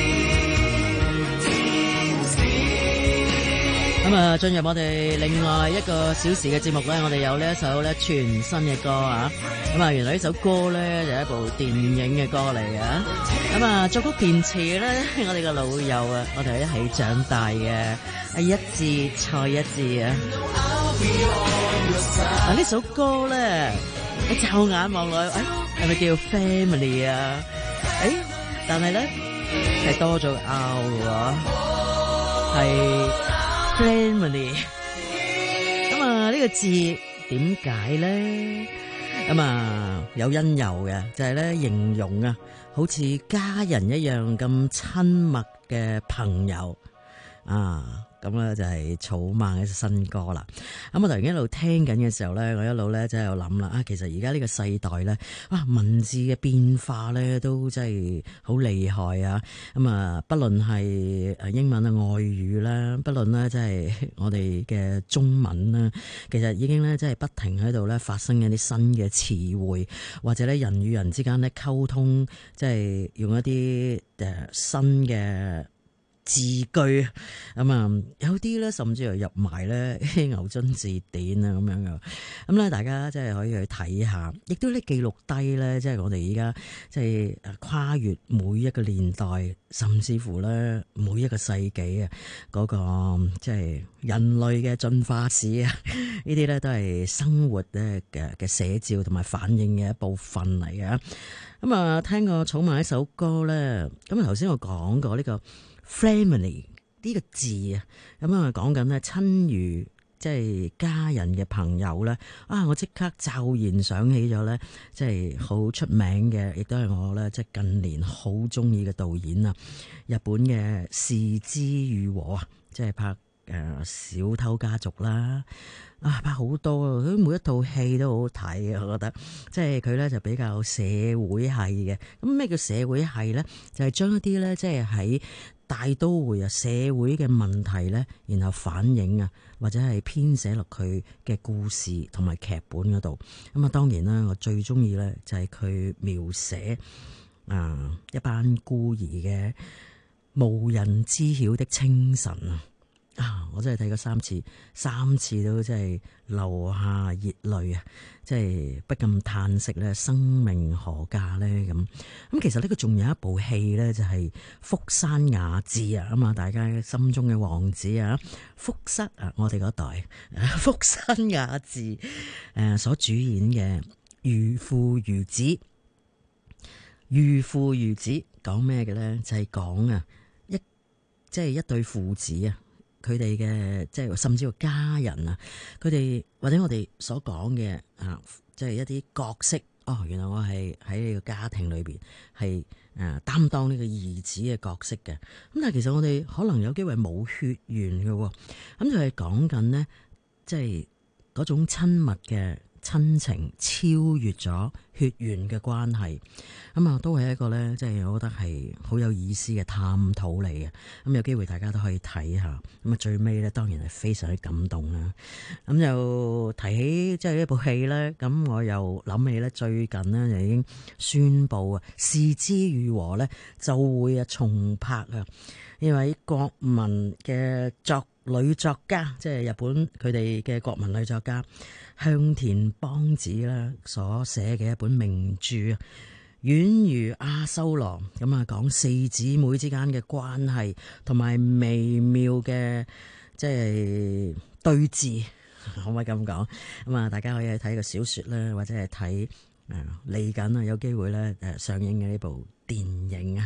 天使。 咁啊，進入我哋另外一個小時嘅節目咧，我哋有呢一首咧全新嘅歌啊！咁啊，原來呢首歌咧就係一部電影嘅歌嚟嘅。咁啊，作曲填詞咧，我哋嘅老友啊，我哋一起長大嘅一致蔡一智啊！啊，呢首歌咧，你驟眼望落去，係咪叫 Family 啊？但係咧係多咗 R 嘅喎，係 Family。咁啊，呢個字點解咧？咁啊，有因由嘅，就係咧形容啊，好似家人一樣咁親密嘅朋友啊， 咁咧就係草蜢嘅新歌啦。咁我突然間一路聽緊嘅時候咧，我一路咧就喺度諗啦，其實而家呢個世代咧，文字嘅變化咧都真係好厲害啊！咁啊，不論係英文啊、外語啦，不論咧即係我哋嘅中文啦，其實已經咧即係不停喺度咧發生一啲新嘅詞彙，或者咧人與人之間咧溝通，即係用一啲新嘅字句，有啲咧甚至係入埋咧牛津字典啊咁樣嘅，咁咧大家即係可以去睇下，亦都咧記錄低咧，即係我哋而家即係跨越每一個年代，甚至乎咧每一個世紀啊，嗰個即係人類嘅進化史啊，呢啲咧都係生活咧嘅寫照同埋反映嘅一部分嚟嘅。咁啊，聽過草蜢一首歌咧，咁頭先我講過呢個 family 呢個字啊，咁啊講緊咧親如即係家人嘅朋友咧，我即刻驟然想起咗咧，即係好出名嘅，亦都係我咧即係近年好中意嘅導演啊，日本嘅是枝裕和啊，即係拍小偷家族啦。拍好多，佢每一套戲都好睇嘅，我覺得，即係佢咧就比較社會系嘅。咁咩叫社會系咧？就係將一啲咧，即係喺大都會啊社會嘅問題咧，然後反映啊，或者係編寫落佢嘅故事同埋劇本嗰度。咁啊，當然啦，我最中意咧就係佢描寫一班孤兒嘅無人知曉的清晨啊！我真係睇過三次都真係流下熱淚啊！即係不禁嘆息咧，生命何價咧咁。其實呢個仲有一部戲咧，就係福山雅治啊嘛，大家心中嘅王子啊，福山啊，我哋嗰代福山雅治所主演嘅《如父如子》。如父如子講咩嘅咧？就係講一對父子啊。佢哋嘅即係甚至乎家人啊，佢哋或者我哋所講嘅即係一啲角色。原來我係喺呢個家庭裏邊係擔當呢個兒子嘅角色嘅。咁但係其實我哋可能有機會冇血緣嘅，咁就係講緊呢，即係嗰種親密嘅親情超越咗血緣嘅關係，都係一個咧，即係我覺得係好有意思嘅探討嚟嘅。咁有機會大家都可以睇下。最尾咧，當然係非常之感動啦。就提起即係呢部戲咧，咁我又諗起咧，最近呢，就已經宣布啊，是枝裕和咧就會重拍啊，呢位國民嘅女作家，即係日本佢哋嘅國民女作家向田邦子啦所寫嘅一本名著《宛如阿修羅》，講四姊妹之間嘅關係同埋微妙嘅即係對峙，可唔可以咁講？大家可以去睇個小說啦，或者係睇嚟緊啊有機會咧上映嘅呢部電影啊。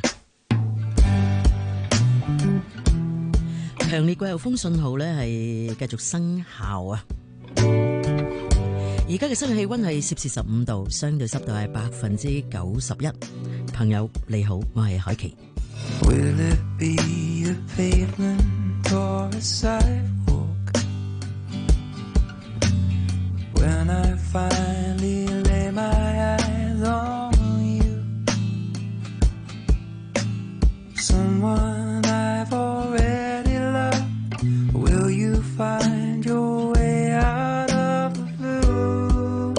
強烈季候風信號咧係繼續生效啊！而家嘅室外氣溫係攝氏15度，相對濕度係91%。朋友你好，我係海琪。 Will it be a pavement or a sidewalk? When I finally lay my eyes on you, someone I've already loved, will you find your way out of the blue?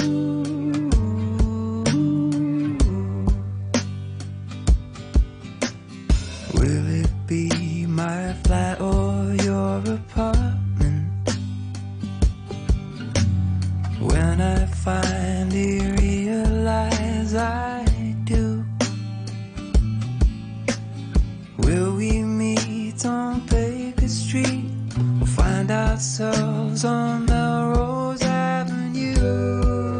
Will it be my flat or your apartment? When I finally realize I do, will we meet on Baker Street or find ourselves on Melrose Avenue?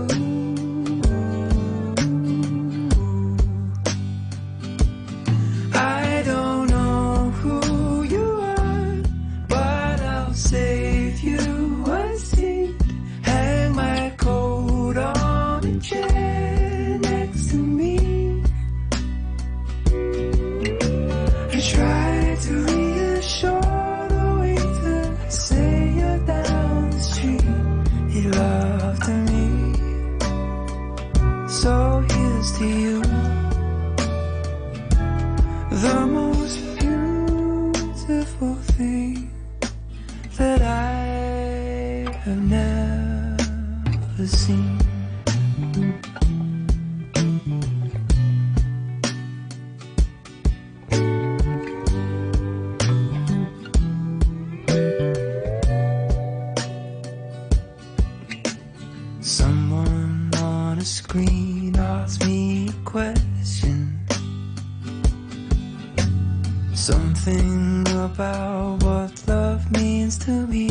I don't know who you are, but I'll save you a seat. Hang my coat on a chair next to me. I try to reassure the waiter here's to you, the most beautiful thing that I have never seen. Someone on a screen asked me a question, something about what love means to me.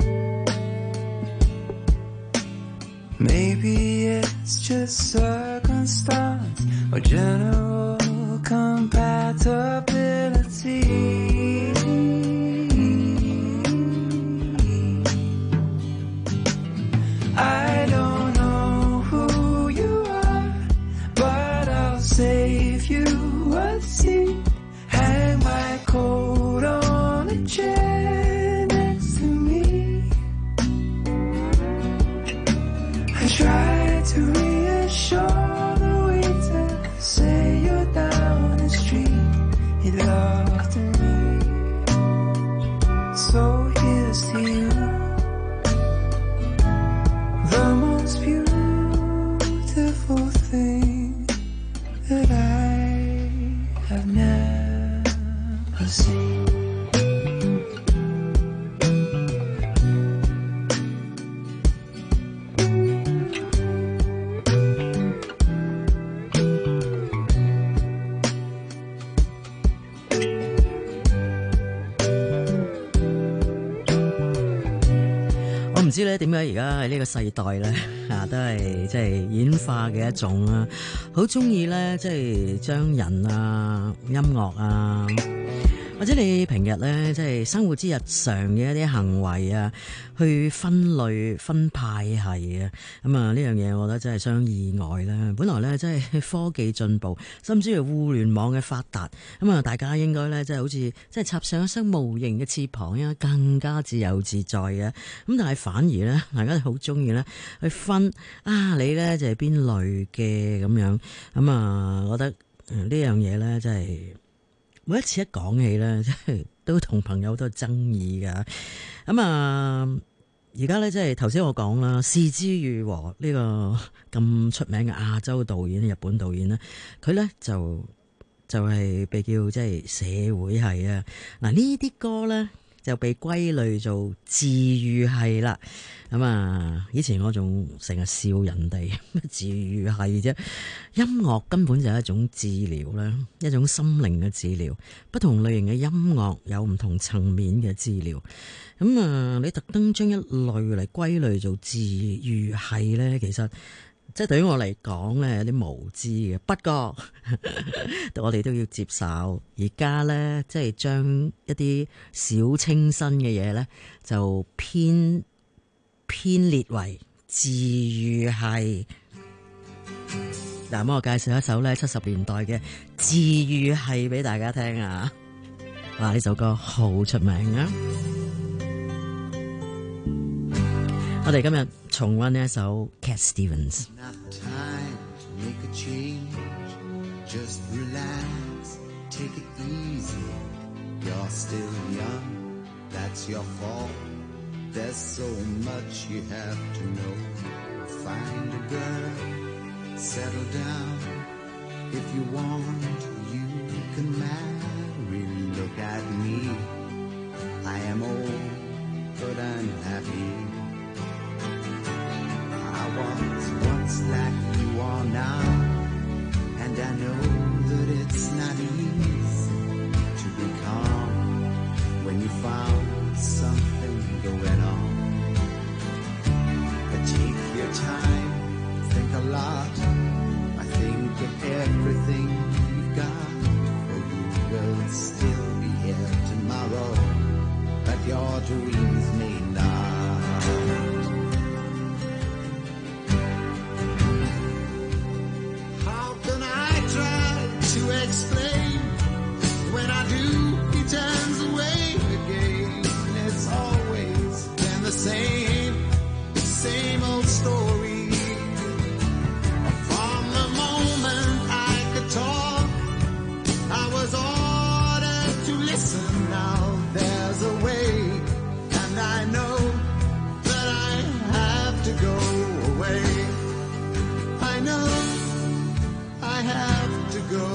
Maybe it's just circumstance or general compatibility. I don't know who you are, but I'll save you a seat. Hang my coat on a chair next to me. I try to reassure the waiter, say you're down the street. He laughed at me. So here's to you, the most beautiful thing that I have never seen. 唔知咧點解而家喺呢個世代咧都係即係演化嘅一種啦，好中意咧即係將人啊、音樂啊，或者你平日咧即係生活之日常嘅一啲行為啊，去分類分派系啊，咁啊呢樣嘢我覺得真係相當意外啦。本來咧即係科技進步，甚至係互聯網嘅發達，咁啊大家應該咧即係好似即係插上一雙無形嘅翅膀啊，更加自由自在嘅。咁但係反而咧，大家好中意咧去分啊，你咧就係邊類嘅咁樣，咁啊，我覺得呢樣嘢咧真係每一次一講起咧，即係都同朋友好多爭議噶。咁啊，而家咧即係頭先我講啦，是枝裕和呢個咁出名嘅亞洲導演、日本導演咧，佢咧就係被叫即係社會系啊。嗱呢啲歌咧就被歸類做治癒系啦。咁啊，以前我仲成日笑人哋咩治癒系啫，音樂根本就係一種治療啦，一種心靈嘅治療。不同類型嘅音樂有唔同層面嘅治療。咁啊，你特登將一類嚟歸類做治癒系咧，其實即係對於我嚟講咧有啲無知嘅。不過我哋都要接受，而家咧即係將一啲小清新嘅嘢咧就偏列為治癒系。嗱，咁我介紹一首咧70年代嘅治癒系俾大家聽啊！哇，呢首歌好出名啊！我哋今日重溫呢一首 Cat Stevens。 Just relax, take it easy. You're still young, that's your fault. There's so much you have to know. Find a girl, settle down. If you want, you can marry. Look at me, I am old, but I'm happy. I was once like you are now.And I know that it's not easy to be calm when you found something going on. But take your time, think a lot. I think of everything you've got, for you will still be here tomorrow, but your dreams may not. have to go.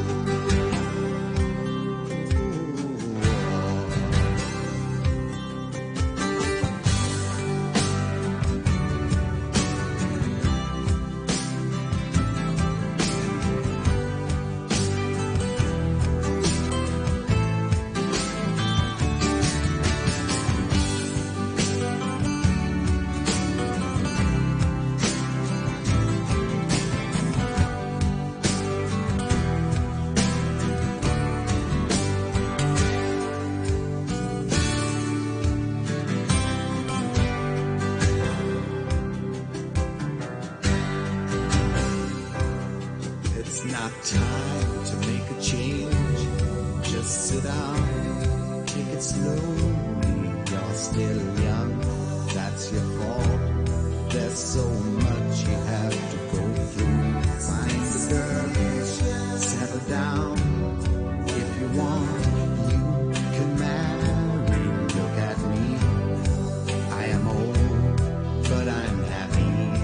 Not time to make a change. Just sit down, take it slowly. You're still young, that's your fault. There's so much you have to go through. Find a girl, settle down. If you want, you can marry. Look at me, I am old, but I'm happy.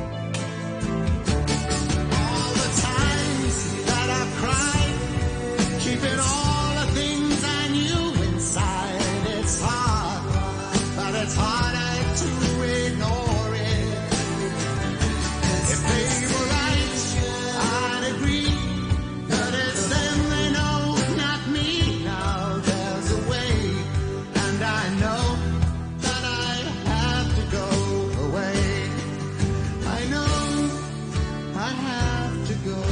Keeping all the things I knew inside. It's hard, but it's harder to ignore it. If they were right, I'd agree. But it's them they know, not me. Now there's a way, and I know that I have to go away. I know I have to go.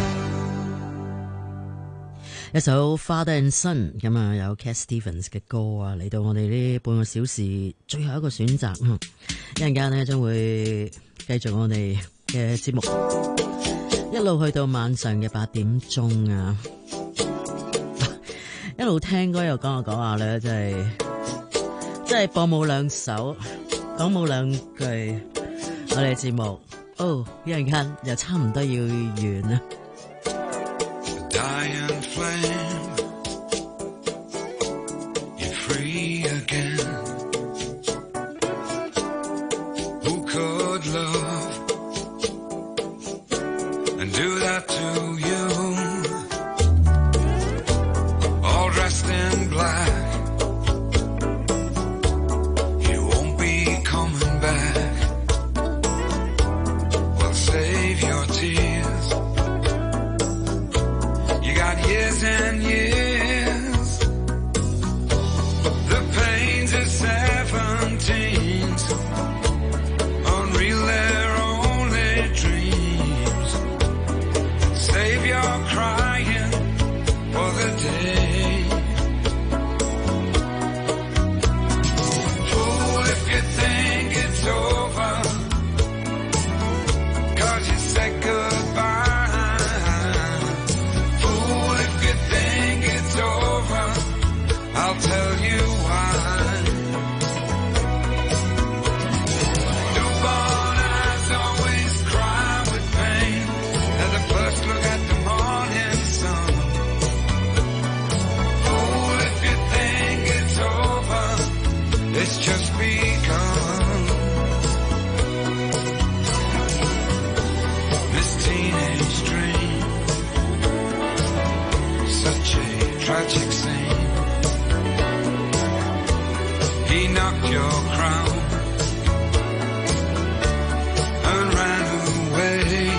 一首 Father and Son 咁啊，有 Cat Stevens 嘅歌啊，嚟到我哋呢半個小時最後一個選擇。一陣間呢將會繼續我哋嘅節目，一路去到晚上嘅8點鐘啊！一路聽歌又講下咧，真係播冇兩首，講冇兩句，我哋節目一陣間又差唔多要完啦。 Dying flame, you're free again. Who could love and do that to you? All dressed in black, you won't be coming back. Well, save your tears. Years and years, the pains of 17s, unreal, they're only dreams. Save your crying for the day. Fool if you think it's over, 'cause you said goodbye. I'll tell you why. Newborn eyes always cry with pain at the first look at the morning sun. Fool if you think it's over, it's just begun. This teenage dream, such a tragic scene. He knocked your crown and ran away.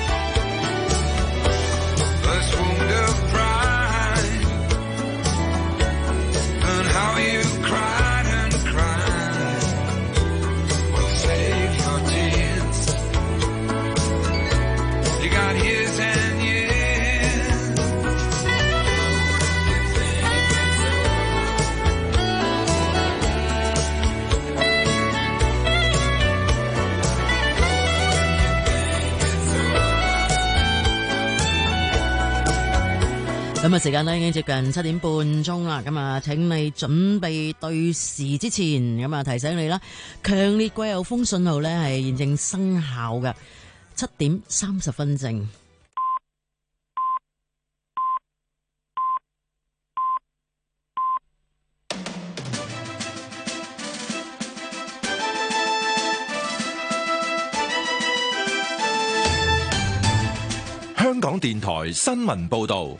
First wound of pride, and how you cried and cried. Well, save your tears. You got years and years. 咁啊，時間咧已經接近7點半鐘啦。咁啊，請你準備對時之前，咁啊提醒你啦，強烈季候風信號咧係現正生效嘅，7點30分正。 香港電台新聞報道。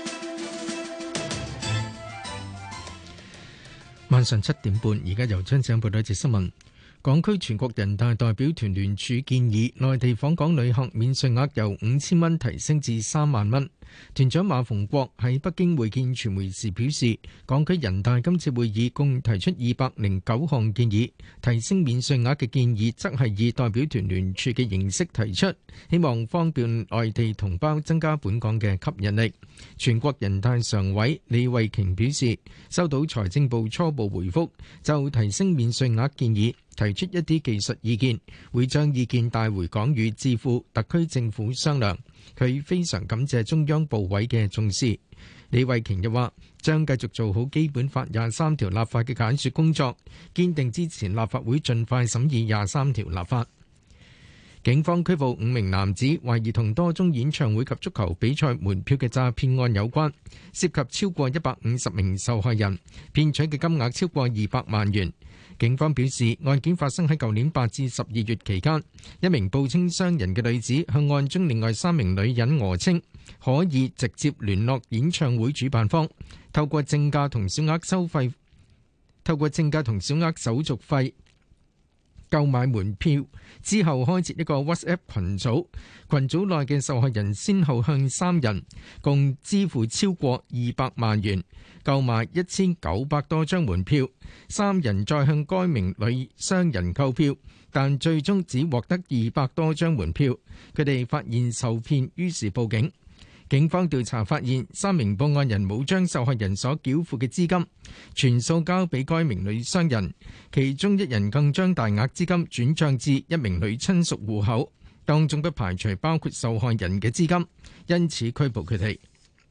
晚上7點半，而家由張子欣報道一節新聞。港區全國人大代表團聯署建議，內地訪港旅客免稅額由5000蚊提升至3萬蚊。團長馬逢國喺北京會見傳媒時表示，港區人大今次會議共提出209項建議，提升免稅額嘅建議則係以代表團聯署嘅形式提出，希望方便內地同胞增加本港嘅吸引力。全國人大常委李慧瓊表示，收到財政部初步回覆，就提升免稅額建議提出一啲技術意見，會將意見帶回港與智庫特區政府商量。佢非常感謝中央部委嘅重視。李慧瓊又話，將繼續做好基本法23條立法嘅解說工作，堅定支持立法會盡快審議23條立法。警方拘捕5名男子，懷疑同多宗演唱會及足球比賽門票嘅詐騙案有關，涉及超過150名受害人，騙取嘅金額超過200萬元。警方表示，案件發生喺舊年8至12月期間，一名報稱商人嘅女子向案中另外3名女人訛稱可以直接聯絡演唱會主辦方，透過正價同小額手續費購買門票，之後開設一個 WhatsApp 群組，群組內嘅受害人先後向3人共支付超過200萬元，購買1900多張門票，3人再向該名女商人購票，但最終只獲得200多張門票。佢哋發現受騙，於是報警。警方調查發現，3名報案人冇將受害人所繳付嘅資金全數交俾該名女商人，其中1人更將大額資金轉帳至一名女親屬戶口，當中不排除包括受害人嘅資金，因此拘捕佢哋。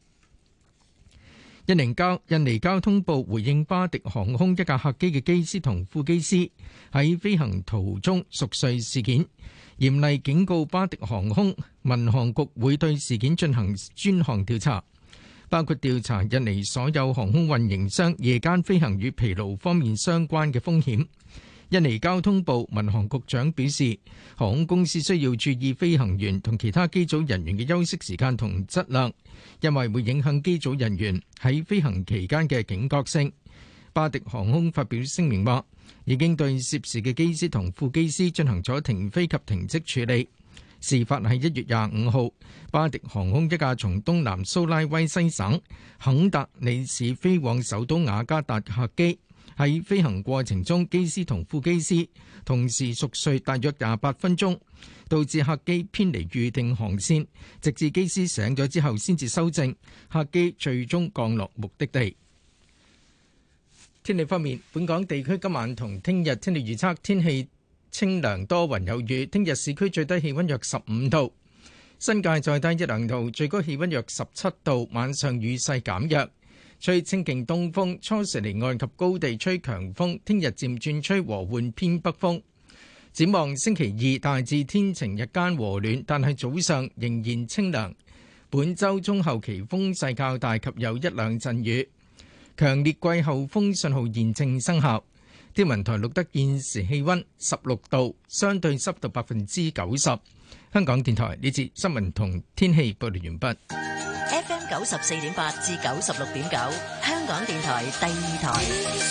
印尼交通部回應巴迪航空一架客機嘅機師同副機師喺飛行途中熟睡事件，嚴厲警告巴迪航空民航局會對事件進行專項調查，包括調查印尼所有航空運營商夜間飛行與疲勞方面相關嘅風險。印尼交通部民航局長表示，航空公司需要注意飛行員同其他機組人員嘅休息時間同質量，因為會影響機組人員喺飛行期間嘅警覺性。巴迪航空發表聲明話，已經對涉事嘅機師同副機師進行咗停飛及停職處理。事發喺1月25號，巴迪航空一架從東南蘇拉威西省肯達里市飛往首都雅加達客機，喺飛行過程中，機師同副機師同時熟睡大約28分鐘，導致客機偏離預定航線，直至機師醒咗之後先至修正，客機最終降落目的地。天氣方面，本港地區今晚同聽日天氣預測，天氣清涼多雲有雨，聽日市區最低氣溫約15度，新界再低1、2度，最高氣溫約17度，晚上雨勢減弱，吹清勁東風，初時離岸及高地吹強風，聽日漸轉吹和緩偏北風。展望星期2大致天晴，日間和暖，但係早上仍然清涼。本週中後期風勢較大及有1、2陣雨。強烈季候風信號現正生效。天文台錄得現時氣溫16度，相對濕度90%。香港電台呢節新聞同天氣報道完畢。 FM 94.8至96.9，香港電台第2台。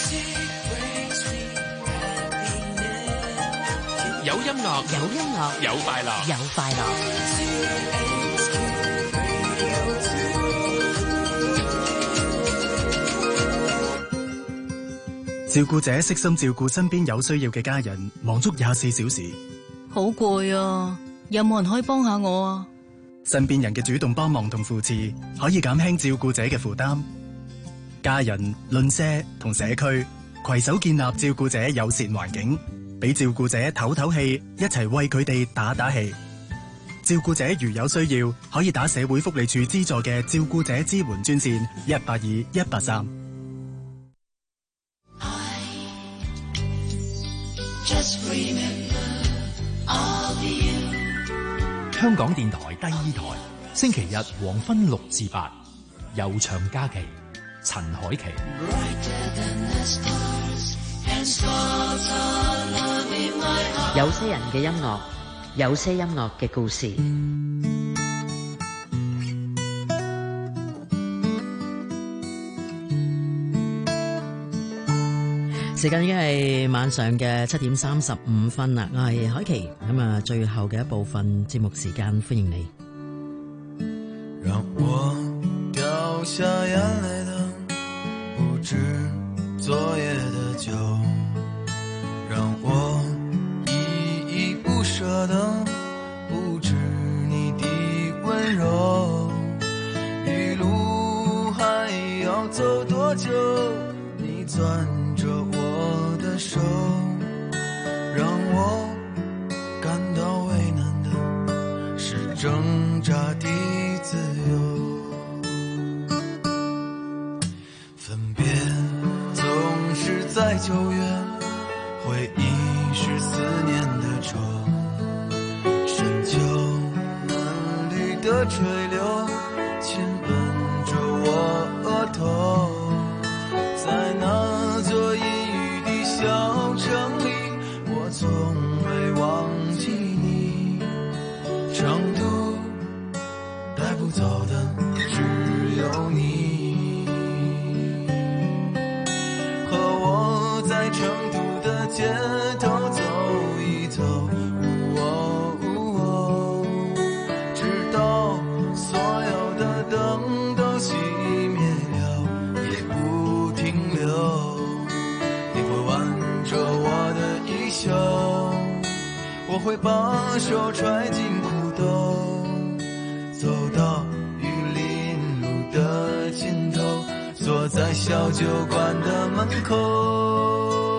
有音樂， 有音樂， 有快樂， 有快樂。 照顧者悉心照顧身邊有需要嘅家人，忙足24小時。 好攰啊！有冇人可以幫下我啊？ 身邊人嘅主動幫忙同扶持，可以減輕照顧者嘅負擔。家人、鄰舍同社區攜手建立照顧者友善環境，俾照顧者唞唞氣，一齊為佢哋打打氣。照顧者如有需要，可以打社會福利署資助嘅照顧者支援專線182-183。 香港電台第2台，星期日黃昏6至8，悠長假期，陳凱琪。 有些人嘅音樂，有些音樂嘅故事。 時間已經係晚上嘅7:35啦，我係海琪，咁啊最後嘅一部分節目時間，歡迎你。 讓我掉下眼淚的不止昨夜的酒，讓我依依不捨的不止你的溫柔，一路還要走多久，你攢着我的手，讓我感到為難的是掙扎的自由。分別總是在9月，回憶是思念的愁，深秋嫩綠的垂柳親吻着我額頭，在那座陰雨的小城裡，我從未忘記你，長途帶不走的只有你，和我在成都的街頭走一走，直到所有的燈都熄滅了也不停留，你會挽着我的衣袖，我會把手揣進褲兜，走到玉林路的盡頭，坐在小酒館的門口。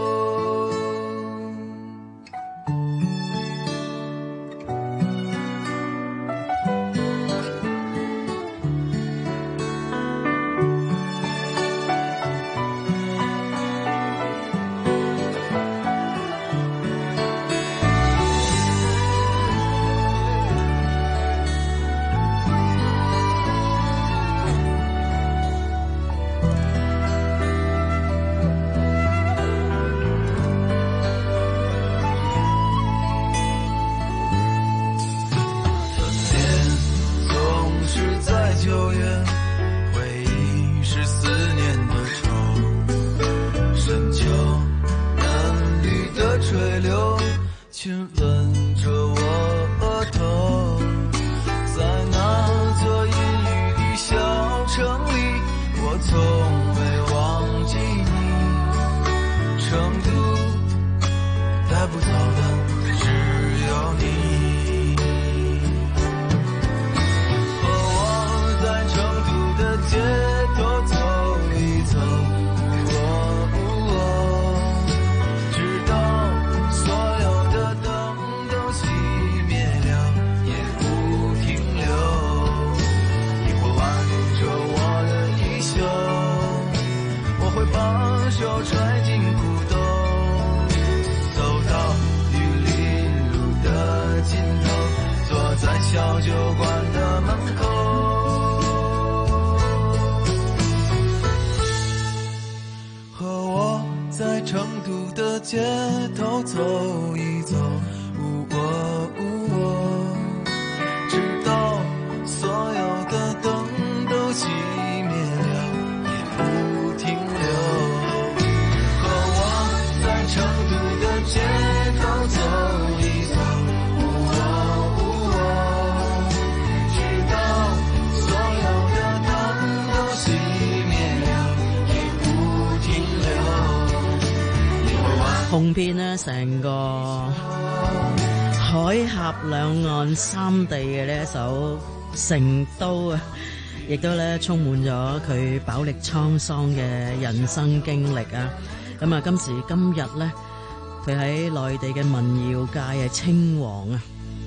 紅遍呢成個海峽兩岸三地嘅呢一首成都啊，亦都咧充滿咗佢飽歷滄桑嘅人生經歷啊！咁啊，今時今日咧，佢喺內地嘅民謠界係稱王啊！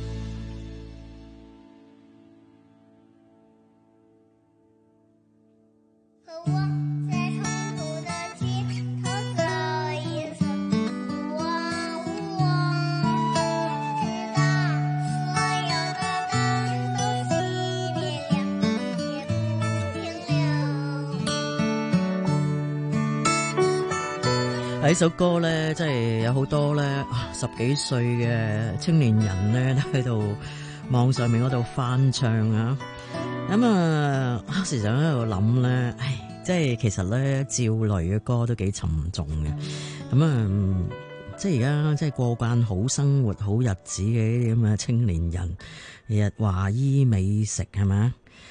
呢首歌咧，真係有好多咧10幾歲嘅青年人咧都喺度網上面嗰度翻唱啊！咁啊，時常喺度諗咧，即係其實咧趙雷嘅歌都幾沉重嘅。 咁啊，即係而家即係過慣好生活好日子嘅呢啲咁嘅青年人，日日華衣美食係咪？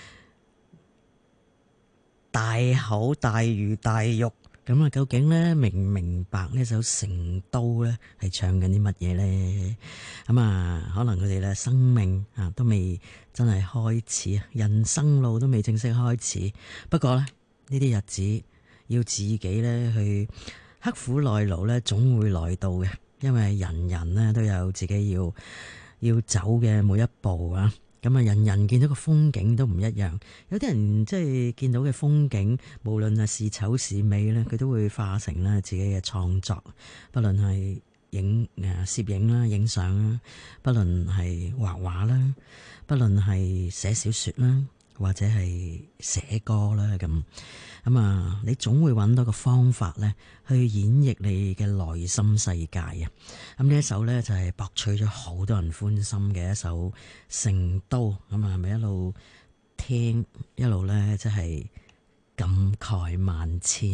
大口大魚大肉，咁啊，究竟咧明唔明白呢首《成都》咧係唱緊啲乜嘢咧？咁啊，可能佢哋咧生命啊都未真係開始，人生路都未正式開始。不過咧呢啲日子要自己咧去刻苦耐勞咧，總會來到嘅。因為人人咧都有自己要走嘅每一步啊。咁啊，人人見到個風景都唔一樣。有啲人即係見到嘅風景，無論係是醜是美咧，佢都會化成咧自己嘅創作。不論係攝影啦、影相啦，不論係畫畫啦，不論係寫小說啦，或者係寫歌啦咁啊，你總會揾到個方法咧，去演繹你嘅內心世界啊！咁呢一首咧就係博取咗好多人歡心嘅一首《成都》，咁啊，咪一路聽一路咧，即係感慨萬千。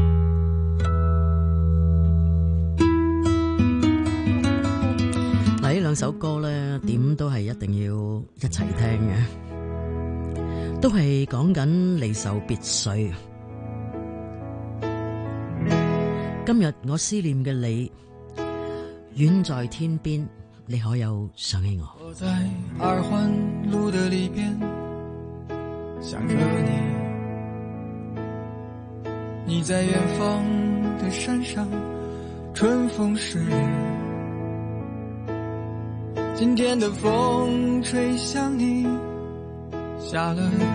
嗱，呢兩首歌咧，點都係一定要一齊聽嘅，都係講緊離愁別緒。今日我思念嘅你，遠在天邊，你可有想起我？ 我在二環路的裏邊想着你，你在遠方的山上，春風十里，今天的風吹向你，下了雨。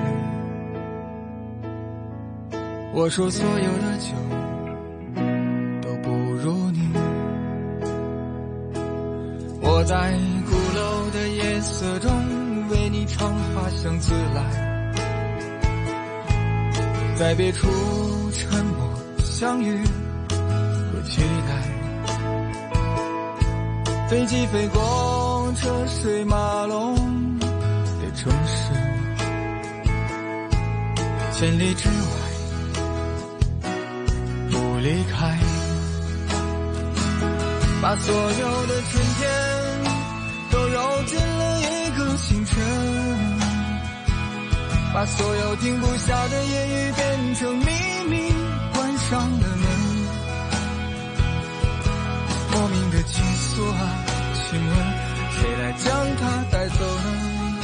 我說所有的酒我在鼓樓的夜色中為你唱花香自來，在別處沉默相遇和期待，飛機飛過車水馬龍的城市，千里之外不離開，把所有的春天都揉進了一個清晨，把所有停不下的言語變成秘密，關上了門。莫名的情愫啊，請問誰來將它帶走呢？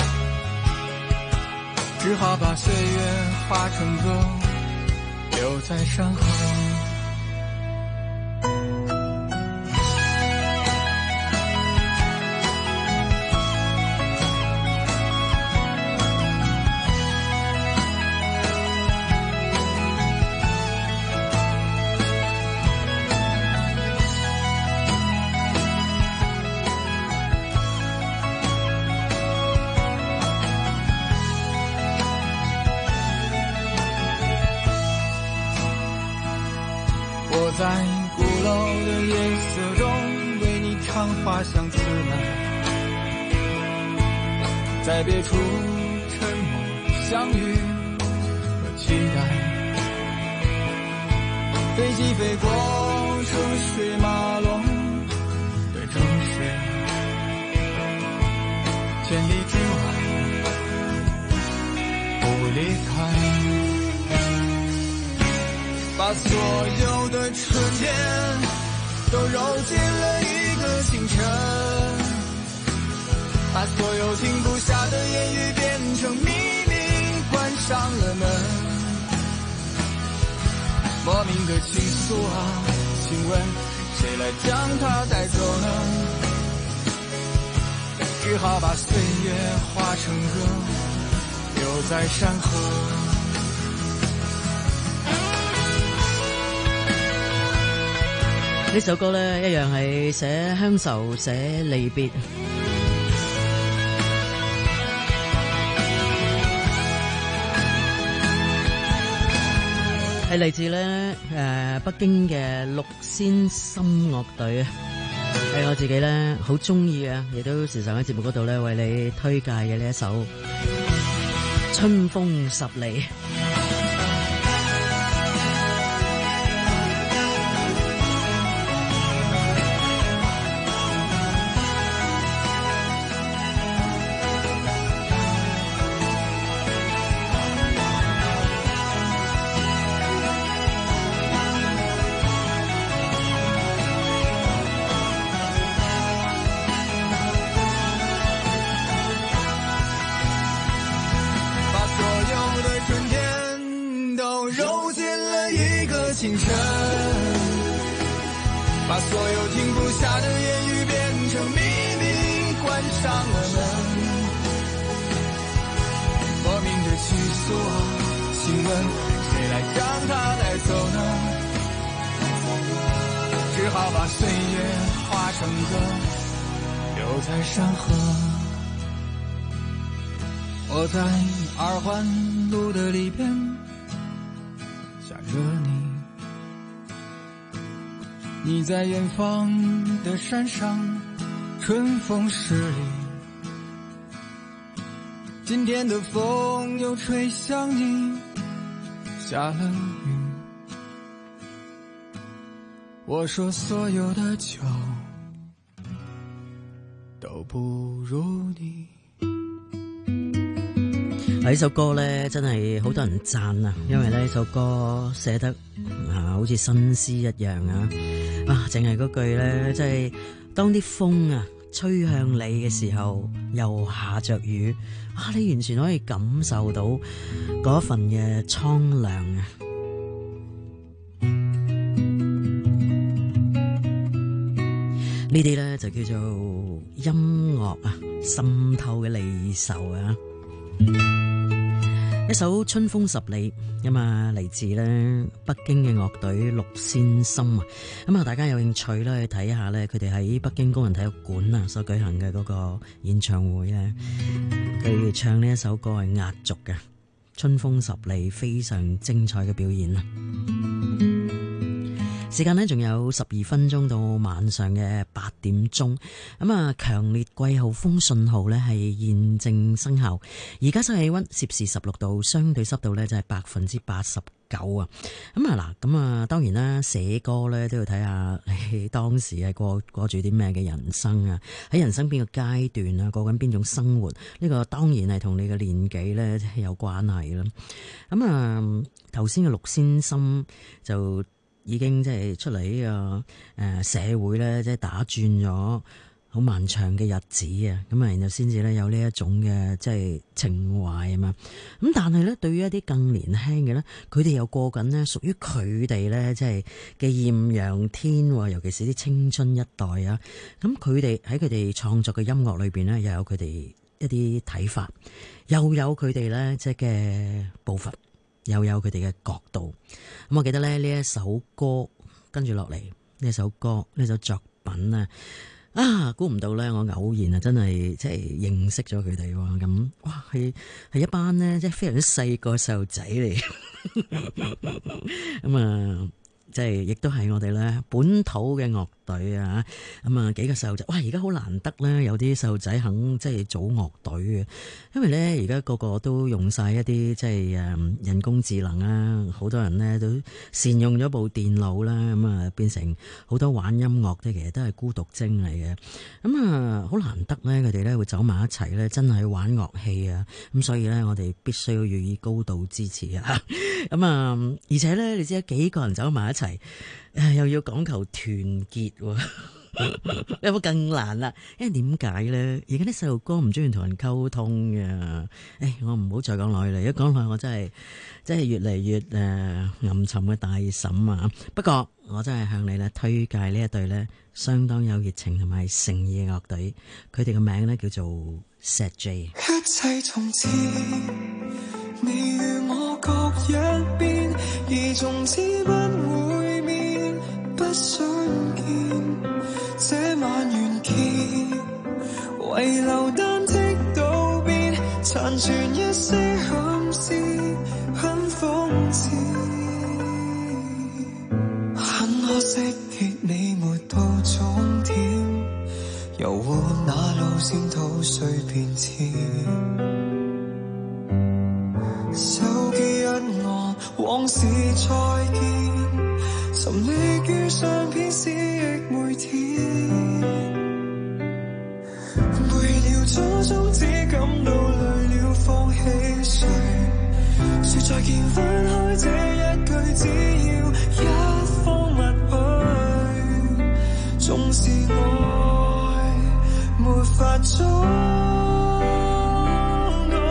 只好把歲月化成歌，留在山河。在鼓樓的夜色中為你唱花香自來，在別處沉默相遇和期待，飛機飛過車水馬龍的城市，千里之外不離開，把所有的春天都揉進了一個清晨，把所有停不下的言語變成秘密，關上了門。莫名的情愫啊，請問誰來將它帶走呢？只好把歲月化成歌，留在山河。 呢首歌咧，一樣係寫鄉愁、寫離別。係嚟自咧北京嘅六仙心樂隊啊，係我自己咧好中意嘅，亦都時常喺節目嗰度咧為你推介嘅呢一首《春風十里》。 清晨，把所有停不下的言语变成秘密，关上了门。莫名的情愫啊，请问谁来将它带走呢？只好把岁月化成歌，留在山河。我在二环路的里边想着你，你在远方的山上，春风十里。今天的风又吹向你，下了雨。我说所有的酒都不如你。 呢首歌咧真係好多人讚啊，因為呢首歌寫得好似新詩一樣啊！淨係嗰句咧，即係當啲風啊吹向你嘅時候，又下着雨，你完全可以感受到嗰份嘅蒼涼啊！呢啲咧就叫做音樂啊，滲透嘅離愁啊！一首《春風十里》咁啊，嚟自咧北京嘅樂隊六仙心啊，咁啊，大家有興趣咧去睇下咧，佢哋喺北京工人體育館啊所舉行嘅嗰個演唱會咧，佢哋唱呢一首歌係壓軸嘅《春風十里》，非常精彩嘅表演啊！時間呢仲有12分鐘到晚上嘅8點鐘，咁啊，強烈季候風信號呢係現正生效。而家室氣溫攝氏16度，相對濕度呢就係89%啊。咁啊，當然啦，寫歌呢都要睇下你當時係過住啲咩嘅人生啊，喺人生邊個階段啊，過緊邊種生活，呢個當然係同你嘅年紀呢有關係啦。咁啊，頭先嘅六仙心就已經即係出嚟呢個社會咧，即係打轉咗好漫長嘅日子啊！咁啊，然後先至咧有呢一種嘅即係情懷啊嘛。咁但係咧，對於一啲更年輕嘅咧，佢哋又過緊呢屬於佢哋咧即係嘅豔陽天，尤其是啲青春一代啊。咁佢哋喺佢哋創作嘅音樂裏邊咧，又有佢哋一啲睇法，又有佢哋咧即係嘅步伐，又有佢哋嘅角度。咁我記得咧呢一首歌跟住落嚟呢首歌呢首作品估唔到咧我偶然真係即係認識咗佢哋喎。咁哇係一班呢即係非常之細個細路仔嚟。咁啊即係亦都係我哋咧本土嘅樂隊啊，咁啊幾個細路仔，哇！而家好難得咧，有啲細路仔肯即係組樂隊嘅，因為咧而家個個都用晒一啲即係人工智能啊，好多人咧都善用咗部電腦啦，咁啊變成好多玩音樂嘅，其實都係孤獨精嚟嘅，咁啊好難得咧，佢哋咧會走埋一齊咧，真係玩樂器啊，咁所以咧我哋必須要予以高度支持啊，咁啊而且咧你知幾個人走埋一齊。又要講求團結，有冇更難啦？因為點解咧？而家啲細路哥唔中意同人溝通嘅。我唔好再講落去啦！一講落去，我真係越嚟越暗沉嘅大嬸啊！不過我真係向你咧推介呢一隊咧相當有熱情同埋誠意嘅樂隊，佢哋嘅名咧叫做 Set J。 一切從前你與我各一邊，而從此不會面，不想見這晚完結，遺留單剔道別，殘存一些憾事，很諷刺。很可惜的你沒到終點，遊活那路線圖碎片次。手機一按，往事再見，沉溺於相片思憶每天。背了初衷，只感到累了，放棄誰？說再見分開這一句，只要一方抹去，縱是愛沒法終。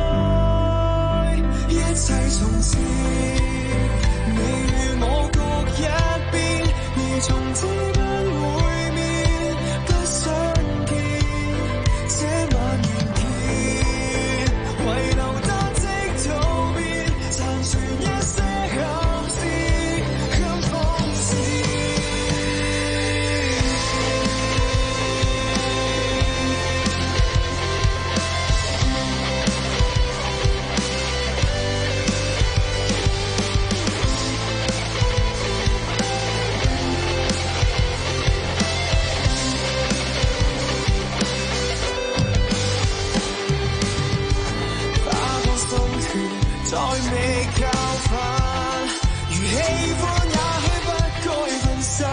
一切從前，你與我各一邊，而從此不會面，不想見這晚完結，遺留單跡圖片，殘存一些憾事跟諷刺。再未教訓，如喜歡也許不該分身。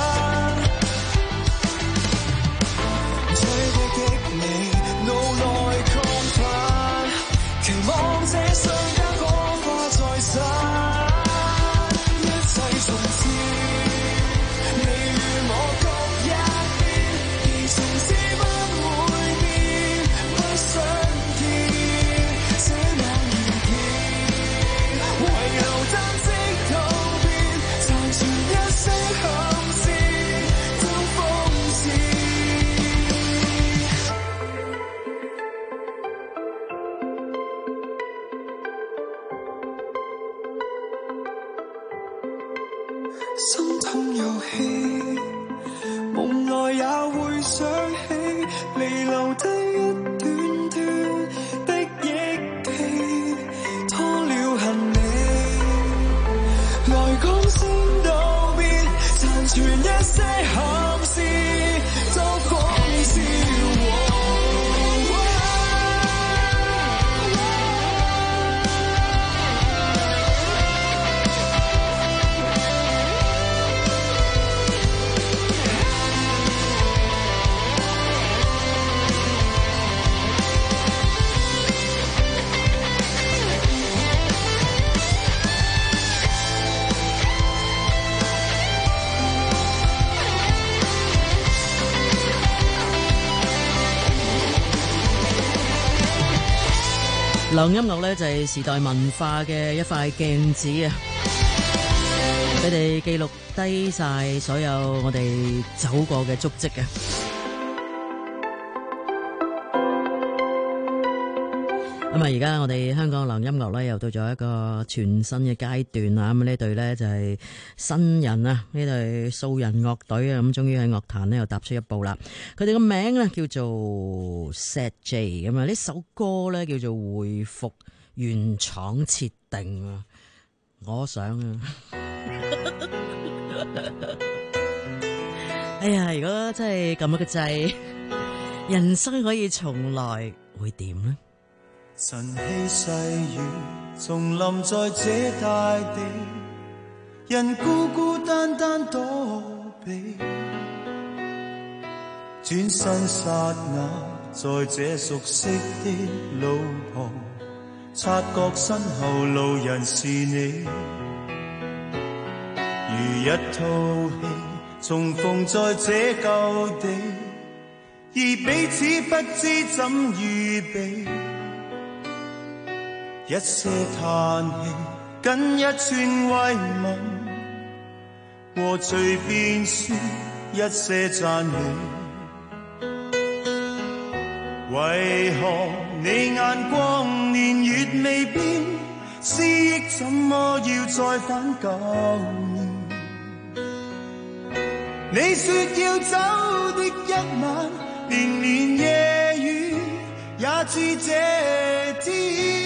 追擊的你，腦內亢奮，期望這瞬間火花再生。一切從前，你與我各一邊，而從此不會變，不想見這晚完結。遺留單跡圖片，殘存一些憾事都諷刺。心痛遊戲，夢內也會想起，彌留低一段段的憶記，拖了行李。來講聲道別，殘存一些憾事都諷刺。 流行音樂咧就係時代文化嘅一塊鏡子啊！佢哋記錄低晒所有我哋走過嘅足跡啊！咁啊，而家我哋香港流行音樂咧又到咗一個全新嘅階段啦！咁呢隊咧就係新人啊，呢隊素人樂隊啊，咁終於喺樂壇咧又踏出一步啦！佢哋個名咧叫做 Set J 咁啊，呢首歌咧叫做回復原廠設定啊！我想啊，哎呀，如果真係撳一個掣，人生可以重來，會點呢？ 晨曦細雨重臨在這大地，人孤孤單單躲避，轉身剎那在這熟悉的路旁，察覺身後路人是你，如一套戲重逢在這舊地，而彼此不知怎預備，一些嘆氣，僅一串慰問，和隨便說一些讚美。為何你眼光年月未變，思憶怎麼要再返舊年？你說要走的一晚，連連夜雨也知這天。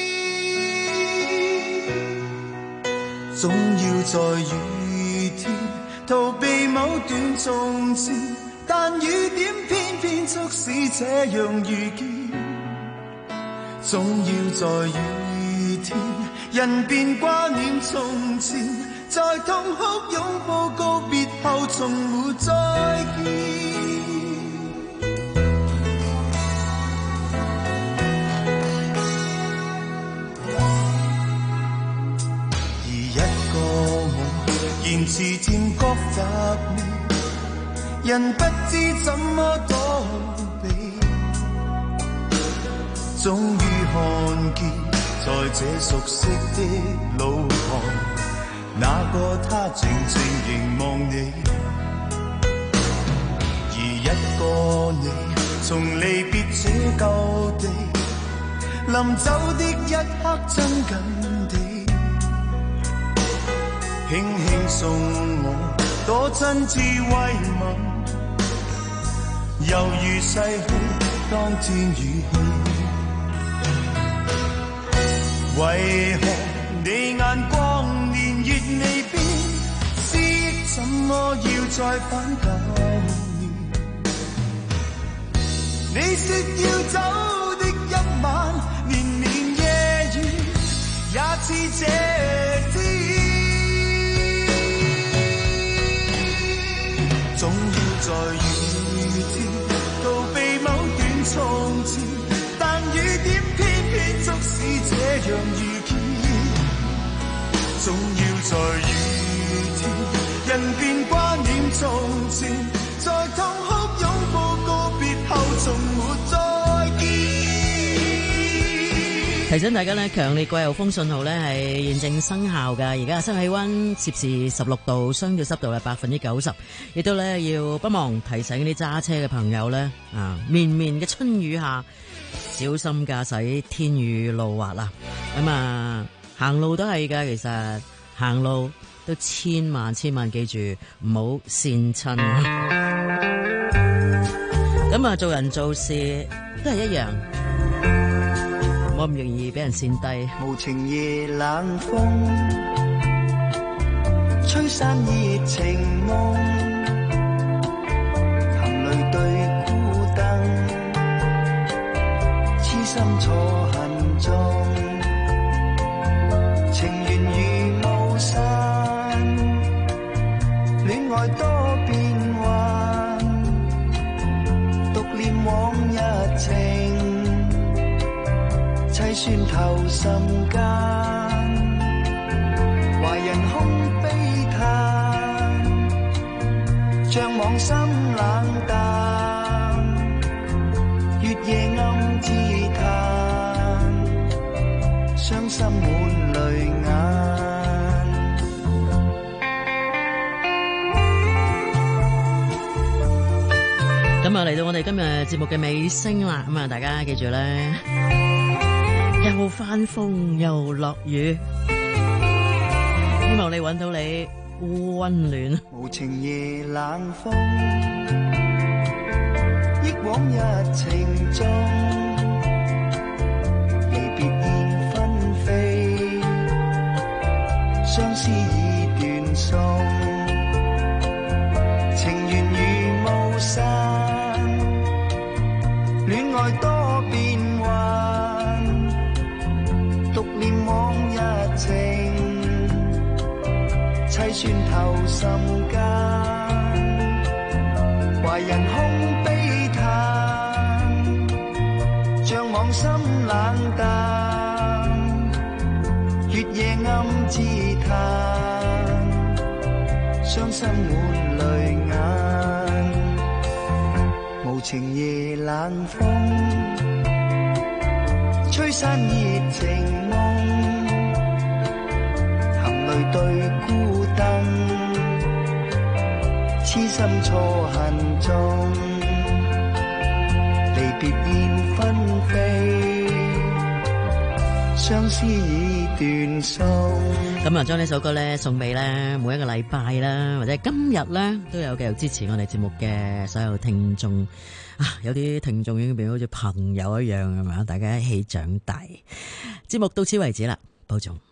總要在雨天逃避某段從前，但雨點偏偏促使這樣遇見。總要在雨天，人便掛念從前，在痛哭擁抱告別後從沒再見。言辭漸覺乏味，人不知怎麼躲避，終於看見在這熟悉的路旁， 那個他靜靜凝望你，而一個你從離別這舊地，臨走的一刻真緊地，輕輕送我多真摯慰問，猶如逝去當天語氣，為何你眼光年月未變，思憶怎麼要再返舊年？你說要走的一晚，年年夜雨也似這天，總要在雨天逃避某段從前，但雨點偏偏促使這樣遇見，總要在雨天人便掛念從前，在痛哭擁抱告別後從沒再見。 提醒大家呢，強烈季候風信號呢係現正生效㗎，而家嘅室氣溫攝氏16度，相對濕度係90%，亦都呢要不忘提醒啲揸車嘅朋友呢，綿綿嘅春雨下小心駕駛，天雨路滑啦。咁行路都係㗎，其實行路都千萬記住唔好跣親。咁做人做事都係一樣，冇咁容易俾人跣低。 無情夜冷風，吹散熱情夢，含淚對孤燈，痴心錯恨中，情緣如霧散，戀愛多變幻，獨念往日情，凄酸透心間，懷人空悲嘆，像往心冷淡，月夜暗自嘆，傷心滿淚眼。 咁嚟到我哋今日節目嘅尾聲啦，咁大家記住咧，又翻風又落雨，希望你揾到你溫暖。 無情夜冷風，憶往日情中，離別燕紛飛，相思已斷送，情緣如霧散，戀愛多變幻，獨念往日情，凄酸透心間，懷人空悲嘆，像往心冷淡，月夜暗自嘆，傷心滿淚眼。無情夜冷風，吹散熱情夢，含淚對孤燈，痴心錯恨中，離別燕紛飛，相思已斷送。 咁將呢首歌咧送俾咧每一個禮拜啦，或者今日咧都有繼續支持我哋節目嘅所有聽眾有啲聽眾已經變好似朋友一樣，係嘛？大家一起長大。節目到此為止啦，保重。